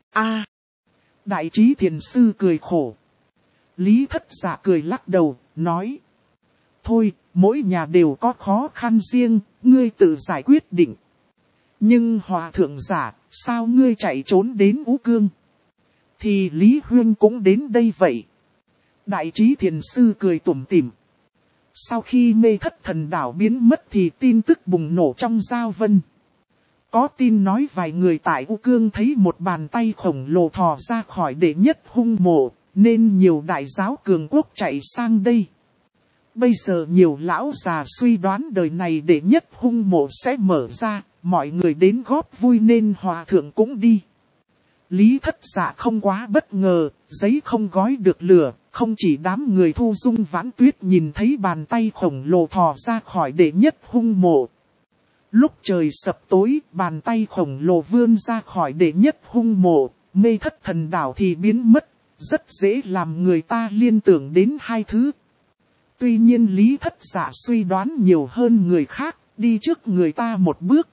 Đại trí thiền sư cười khổ. Lý Thất Dạ cười lắc đầu, nói. Thôi, mỗi nhà đều có khó khăn riêng, ngươi tự giải quyết định. Nhưng hòa thượng giả, sao ngươi chạy trốn đến Ú Cương? Thì Lý Huyên cũng đến đây vậy. Đại trí thiền sư cười tủm tỉm. Sau khi mê thất thần đảo biến mất thì tin tức bùng nổ trong Giao Vân. Có tin nói vài người tại Ú Cương thấy một bàn tay khổng lồ thò ra khỏi đệ nhất hung mộ, nên nhiều đại giáo cường quốc chạy sang đây. Bây giờ nhiều lão già suy đoán đời này đệ nhất hung mộ sẽ mở ra, mọi người đến góp vui nên hòa thượng cũng đi. Lý Thất Dạ không quá bất ngờ, giấy không gói được lửa, không chỉ đám người Thu Dung Vãn Tuyết nhìn thấy bàn tay khổng lồ thò ra khỏi đệ nhất hung mộ. Lúc trời sập tối, bàn tay khổng lồ vươn ra khỏi đệ nhất hung mộ, Mê Thất Thần Đảo thì biến mất, rất dễ làm người ta liên tưởng đến hai thứ. Tuy nhiên Lý Thất Dạ suy đoán nhiều hơn người khác, đi trước người ta một bước.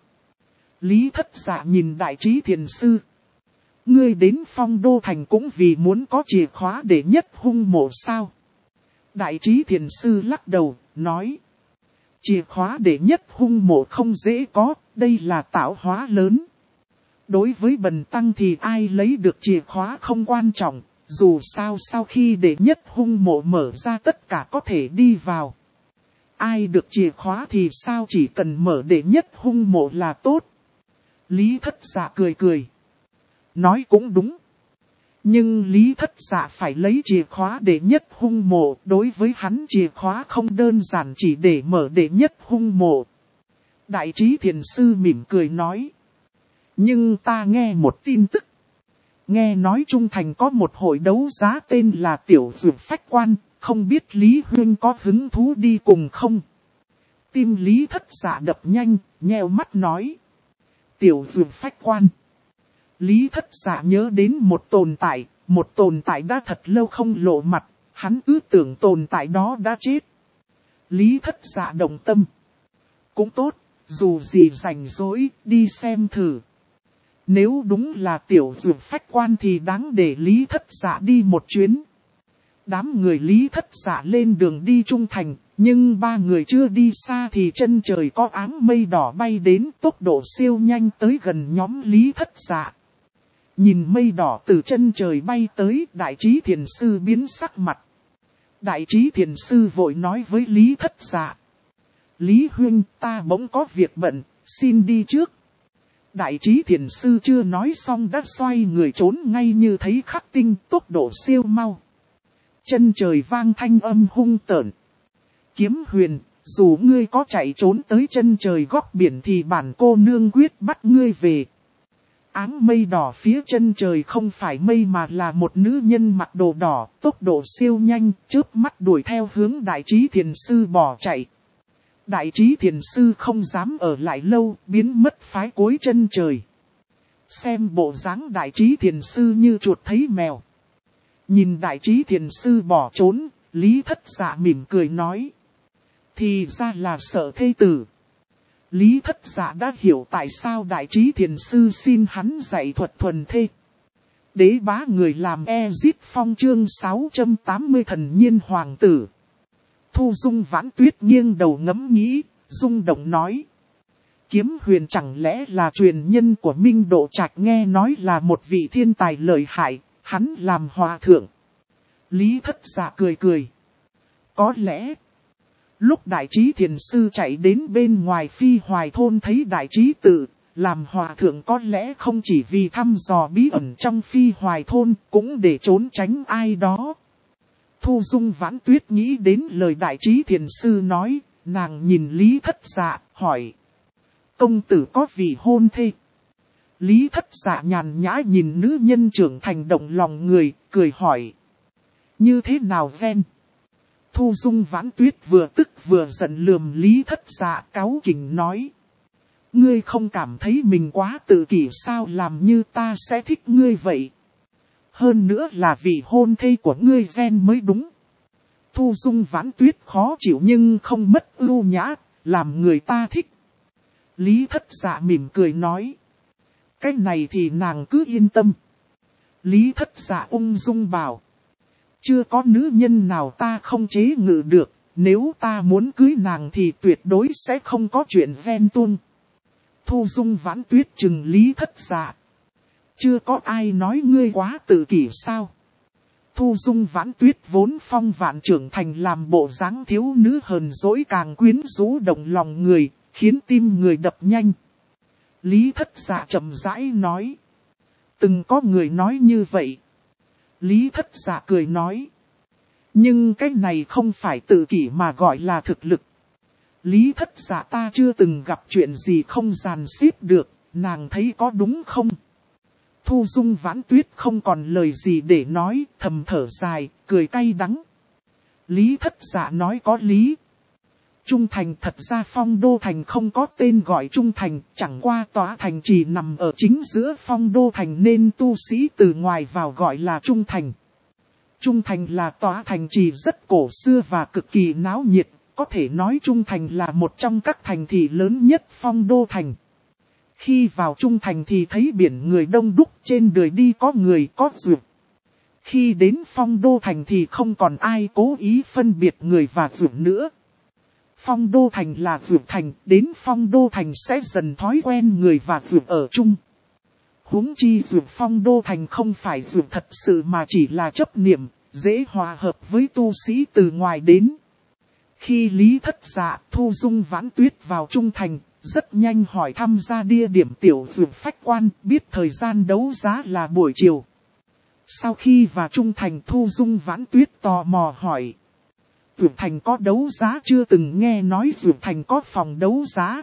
Lý Thất Dạ nhìn Đại Trí Thiền Sư. Ngươi đến Phong Đô Thành cũng vì muốn có chìa khóa để nhất hung mộ sao? Đại Trí Thiền Sư lắc đầu, nói. Chìa khóa để nhất hung mộ không dễ có, đây là tạo hóa lớn. Đối với bần tăng thì ai lấy được chìa khóa không quan trọng, dù sao sau khi để nhất hung mộ mở ra tất cả có thể đi vào. Ai được chìa khóa thì sao chỉ cần mở để nhất hung mộ là tốt. Lý Thất Dạ cười cười. Nói cũng đúng. Nhưng Lý Thất Dạ phải lấy chìa khóa để nhất hung mộ. Đối với hắn chìa khóa không đơn giản chỉ để mở để nhất hung mộ. Đại Trí Thiền Sư mỉm cười nói. Nhưng ta nghe một tin tức. Nghe nói Trung Thành có một hội đấu giá tên là Tiểu Dược Phách Quan. Không biết Lý Huynh có hứng thú đi cùng không? Tim Lý Thất Dạ đập nhanh, nheo mắt nói. Tiểu Dược Phách Quan. Lý Thất Dạ nhớ đến một tồn tại đã thật lâu không lộ mặt, hắn cứ tưởng tồn tại đó đã chết. Lý Thất Dạ động tâm. Cũng tốt, dù gì rảnh rỗi, đi xem thử. Nếu đúng là Tiểu Dược Phách Quan thì đáng để Lý Thất Dạ đi một chuyến. Đám người Lý Thất Dạ lên đường đi Trung Thành, nhưng ba người chưa đi xa thì chân trời có áng mây đỏ bay đến, tốc độ siêu nhanh tới gần nhóm Lý Thất Dạ. Nhìn mây đỏ từ chân trời bay tới, Đại Trí Thiền Sư biến sắc mặt. Đại Trí Thiền Sư vội nói với Lý Thất Dạ. Lý Huynh, ta bỗng có việc bận, xin đi trước. Đại Trí Thiền Sư chưa nói xong đã xoay người trốn ngay như thấy khắc tinh, tốc độ siêu mau. Chân trời vang thanh âm hung tợn. Kiếm Huyền, dù ngươi có chạy trốn tới chân trời góc biển thì bản cô nương quyết bắt ngươi về. Áng mây đỏ phía chân trời không phải mây mà là một nữ nhân mặc đồ đỏ, tốc độ siêu nhanh, chớp mắt đuổi theo hướng Đại Trí Thiền Sư bỏ chạy. Đại Trí Thiền Sư không dám ở lại lâu, biến mất phái cuối chân trời. Xem bộ dáng Đại Trí Thiền Sư như chuột thấy mèo. Nhìn Đại Trí Thiền Sư bỏ trốn, Lý Thất Dạ mỉm cười nói. Thì ra là sợ thê tử. Lý Thất Dạ đã hiểu tại sao Đại Trí Thiền Sư xin hắn dạy thuật thuần thê. Đế bá người làm Ezit Phong chương 680 thần nhiên hoàng tử. Thu Dung Vãn Tuyết nghiêng đầu ngẫm nghĩ, rung động nói. Kiếm Huyền chẳng lẽ là truyền nhân của Minh Độ Trạch, nghe nói là một vị thiên tài lợi hại, hắn làm hòa thượng. Lý Thất Dạ cười cười. Có lẽ. Lúc Đại Trí Thiền Sư chạy đến bên ngoài Phi Hoài Thôn thấy Đại Trí Tự, làm hòa thượng có lẽ không chỉ vì thăm dò bí ẩn trong Phi Hoài Thôn, cũng để trốn tránh ai đó. Thu Dung Vãn Tuyết nghĩ đến lời Đại Trí Thiền Sư nói, nàng nhìn Lý Thất Dạ, hỏi. Công tử có vị hôn thê? Lý Thất Dạ nhàn nhã nhìn nữ nhân trưởng thành động lòng người, cười hỏi. Như thế nào ven? Thu Dung Vãn Tuyết vừa tức vừa giận lườm Lý Thất Dạ, cáu kỉnh nói. Ngươi không cảm thấy mình quá tự kỷ sao, làm như ta sẽ thích ngươi vậy? Hơn nữa là vị hôn thê của ngươi gen mới đúng. Thu Dung Vãn Tuyết khó chịu nhưng không mất ưu nhã, làm người ta thích. Lý Thất Dạ mỉm cười nói. Cái này thì nàng cứ yên tâm. Lý Thất Dạ ung dung bảo. Chưa có nữ nhân nào ta không chế ngự được, nếu ta muốn cưới nàng thì tuyệt đối sẽ không có chuyện ven tuông. Thu Dung Vãn Tuyết trừng Lý Thất Dạ. Chưa có ai nói ngươi quá tự kỷ sao? Thu Dung Vãn Tuyết vốn phong vạn trưởng thành làm bộ dáng thiếu nữ hờn dỗi càng quyến rũ động lòng người, khiến tim người đập nhanh. Lý Thất Dạ chậm rãi nói. Từng có người nói như vậy. Lý Thất Dạ cười nói. Nhưng cái này không phải tự kỷ mà gọi là thực lực. Lý Thất Dạ ta chưa từng gặp chuyện gì không dàn xếp được, nàng thấy có đúng không? Thu Dung Vãn Tuyết không còn lời gì để nói, thầm thở dài, cười cay đắng. Lý Thất Dạ nói có lý. Trung Thành thật ra Phong Đô Thành không có tên gọi Trung Thành, chẳng qua tòa thành chỉ nằm ở chính giữa Phong Đô Thành nên tu sĩ từ ngoài vào gọi là Trung Thành. Trung Thành là tòa thành trì rất cổ xưa và cực kỳ náo nhiệt, có thể nói Trung Thành là một trong các thành thị lớn nhất Phong Đô Thành. Khi vào Trung Thành thì thấy biển người đông đúc, trên đường đi có người có ruột. Khi đến Phong Đô Thành thì không còn ai cố ý phân biệt người và ruột nữa. Phong Đô Thành là ruột thành, đến Phong Đô Thành sẽ dần thói quen người và ruột ở chung. Huống chi ruột Phong Đô Thành không phải ruột thật sự mà chỉ là chấp niệm, dễ hòa hợp với tu sĩ từ ngoài đến. Khi Lý Thất Dạ, Thu Dung Vãn Tuyết vào Trung Thành, rất nhanh hỏi thăm ra địa điểm tiểu ruột Phách Quan, biết thời gian đấu giá là buổi chiều. Sau khi vào Trung Thành, Thu Dung Vãn Tuyết tò mò hỏi. Ruột Thành có đấu giá, chưa từng nghe nói ruột Thành có phòng đấu giá.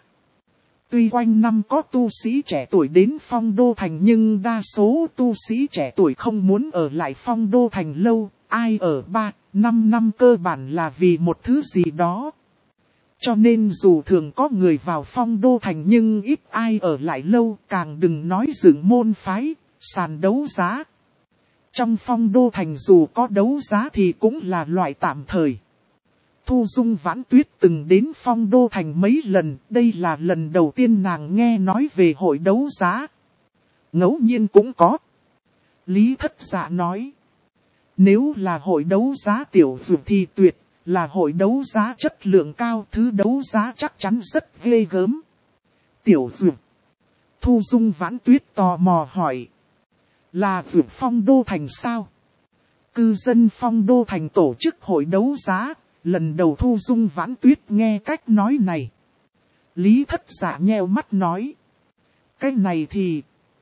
Tuy quanh năm có tu sĩ trẻ tuổi đến Phong Đô Thành nhưng đa số tu sĩ trẻ tuổi không muốn ở lại Phong Đô Thành lâu, ai ở 3-5 năm cơ bản là vì một thứ gì đó. Cho nên dù thường có người vào Phong Đô Thành nhưng ít ai ở lại lâu, càng đừng nói dựng môn phái, sàn đấu giá. Trong Phong Đô Thành dù có đấu giá thì cũng là loại tạm thời. Thu Dung Vãn Tuyết từng đến Phong Đô Thành mấy lần, đây là lần đầu tiên nàng nghe nói về hội đấu giá. Ngẫu nhiên cũng có. Lý Thất Dạ nói. Nếu là hội đấu giá tiểu dược thì tuyệt, là hội đấu giá chất lượng cao, thứ đấu giá chắc chắn rất ghê gớm. Tiểu dược. Thu Dung Vãn Tuyết tò mò hỏi. Là dược Phong Đô Thành sao? Cư dân Phong Đô Thành tổ chức hội đấu giá. Lần đầu Thu Dung Vãn Tuyết nghe cách nói này. Lý Thất Dạ nheo mắt nói. Cái này thì...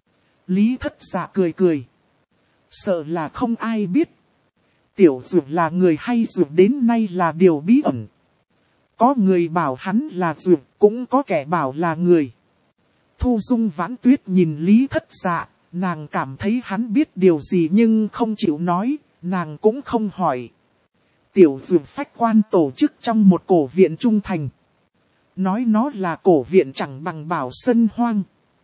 Lý Thất Dạ cười cười. Sợ là không ai biết. Tiểu dược là người hay dược đến nay là điều bí ẩn. Có người bảo hắn là dược, cũng có kẻ bảo là người. Thu Dung Vãn Tuyết nhìn Lý Thất Dạ, nàng cảm thấy hắn biết điều gì nhưng không chịu nói, nàng cũng không hỏi. Tiểu dược Phách Quan tổ chức trong một cổ viện Trung Thành. Nói nó là cổ viện chẳng bằng bảo sân hoang.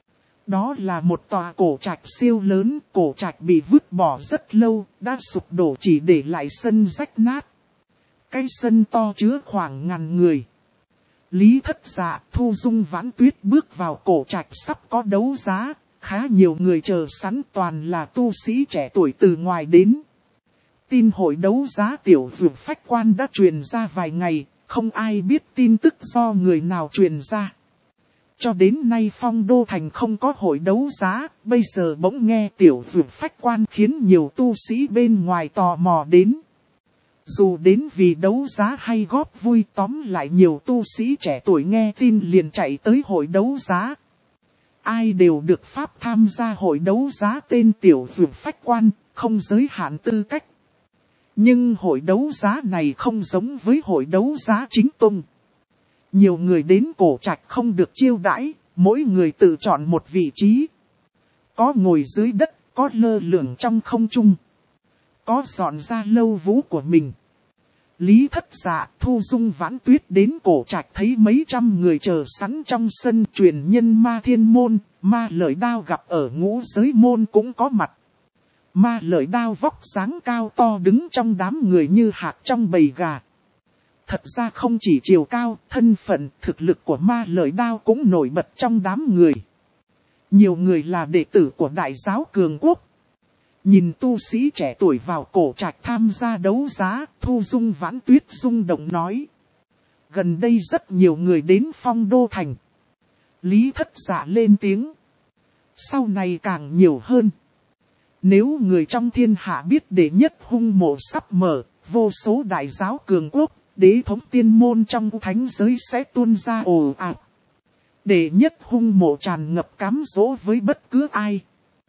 Đó là một tòa cổ trạch siêu lớn, cổ trạch bị vứt bỏ rất lâu, đã sụp đổ chỉ để lại sân rách nát. Cái sân to chứa khoảng 1000 người. Lý Thất Dạ, Thu Dung Vãn Tuyết bước vào cổ trạch sắp có đấu giá, khá nhiều người chờ sẵn toàn là tu sĩ trẻ tuổi từ ngoài đến. Tin hội đấu giá tiểu dược Phách Quan đã truyền ra vài ngày, không ai biết tin tức do người nào truyền ra. Cho đến nay Phong Đô Thành không có hội đấu giá, bây giờ bỗng nghe tiểu dược Phách Quan khiến nhiều tu sĩ bên ngoài tò mò đến. Dù đến vì đấu giá hay góp vui, tóm lại nhiều tu sĩ trẻ tuổi nghe tin liền chạy tới hội đấu giá. Ai đều được pháp tham gia hội đấu giá tên tiểu dược Phách Quan, không giới hạn tư cách. Nhưng hội đấu giá này không giống với hội đấu giá chính tông. Nhiều người đến cổ trạch không được chiêu đãi, mỗi người tự chọn một vị trí. Có ngồi dưới đất, có lơ lửng trong không trung. Có dọn ra lâu vũ của mình. Lý Thất Dạ, Thu Dung Vãn Tuyết đến cổ trạch thấy mấy trăm người chờ sẵn trong sân. Truyền nhân Ma Thiên Môn, Ma Lợi Đao gặp ở Ngũ Giới Môn cũng có mặt. Ma Lợi Đao vóc dáng cao to đứng trong đám người như hạt trong bầy gà. Thật ra không chỉ chiều cao, thân phận, thực lực của Ma Lợi Đao cũng nổi bật trong đám người. Nhiều người là đệ tử của Đại giáo Cường Quốc. Nhìn tu sĩ trẻ tuổi vào cổ trạch tham gia đấu giá, Thu Dung Vãn Tuyết rung động nói. Gần đây rất nhiều người đến Phong Đô Thành. Lý Thất Dạ lên tiếng. Sau này càng nhiều hơn. Nếu người trong thiên hạ biết đệ nhất hung mộ sắp mở, vô số đại giáo cường quốc, đế thống tiên môn trong thánh giới sẽ tuôn ra ồ ạt. Đệ nhất hung mộ tràn ngập cám dỗ với bất cứ ai.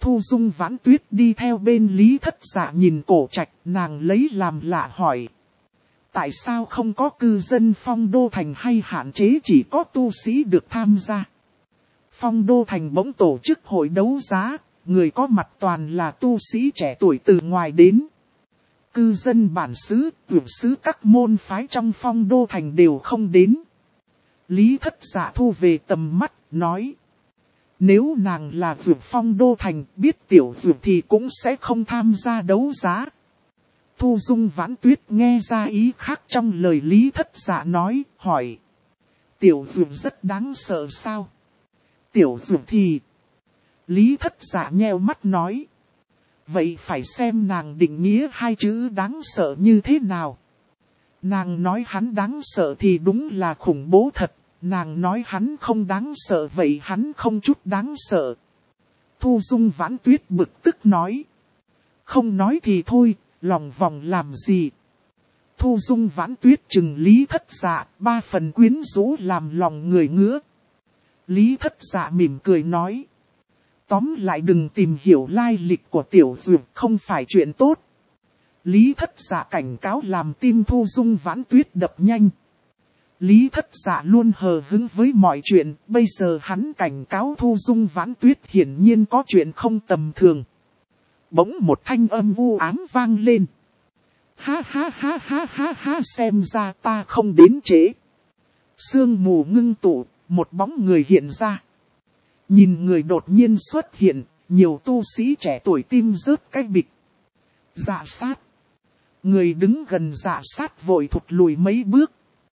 Thu Dung Vãn Tuyết đi theo bên Lý Thất Dạ nhìn Cổ Trạch, nàng lấy làm lạ hỏi. Tại sao không có cư dân Phong Đô Thành hay hạn chế chỉ có tu sĩ được tham gia? Phong Đô Thành bỗng tổ chức hội đấu giá, người có mặt toàn là tu sĩ trẻ tuổi từ ngoài đến. Cư dân bản xứ, vượt xứ các môn phái trong Phong Đô Thành đều không đến. Lý Thất Dạ thu về tầm mắt, nói. Nếu nàng là vượt Phong Đô Thành, biết tiểu vượt thì cũng sẽ không tham gia đấu giá. Thu Dung Vãn Tuyết nghe ra ý khác trong lời Lý Thất Dạ nói, hỏi. Tiểu vượt rất đáng sợ sao? Tiểu vượt thì... Lý Thất Dạ nheo mắt nói. Vậy phải xem nàng định nghĩa hai chữ đáng sợ như thế nào. Nàng nói hắn đáng sợ thì đúng là khủng bố thật. Nàng nói hắn không đáng sợ vậy hắn không chút đáng sợ. Thu Dung Vãn Tuyết bực tức nói. Không nói thì thôi, lòng vòng làm gì. Thu Dung Vãn Tuyết chừng Lý Thất Dạ, 3 phần quyến rũ làm lòng người ngứa. Lý Thất Dạ mỉm cười nói. Tóm lại đừng tìm hiểu lai lịch của tiểu dược không phải chuyện tốt. Lý Thất Dạ cảnh cáo làm tim Thu Dung Vãn Tuyết đập nhanh. Lý Thất Dạ luôn hờ hững với mọi chuyện, bây giờ hắn cảnh cáo Thu Dung Vãn Tuyết hiển nhiên có chuyện không tầm thường. Bỗng một thanh âm u ám vang lên. Ha ha ha ha ha ha, xem ra ta không đến trễ. Sương mù ngưng tụ, một bóng người hiện ra. Nhìn người đột nhiên xuất hiện, nhiều tu sĩ trẻ tuổi tim rớt cái bịch. Dạ sát. Người đứng gần dạ sát vội thụt lùi mấy bước.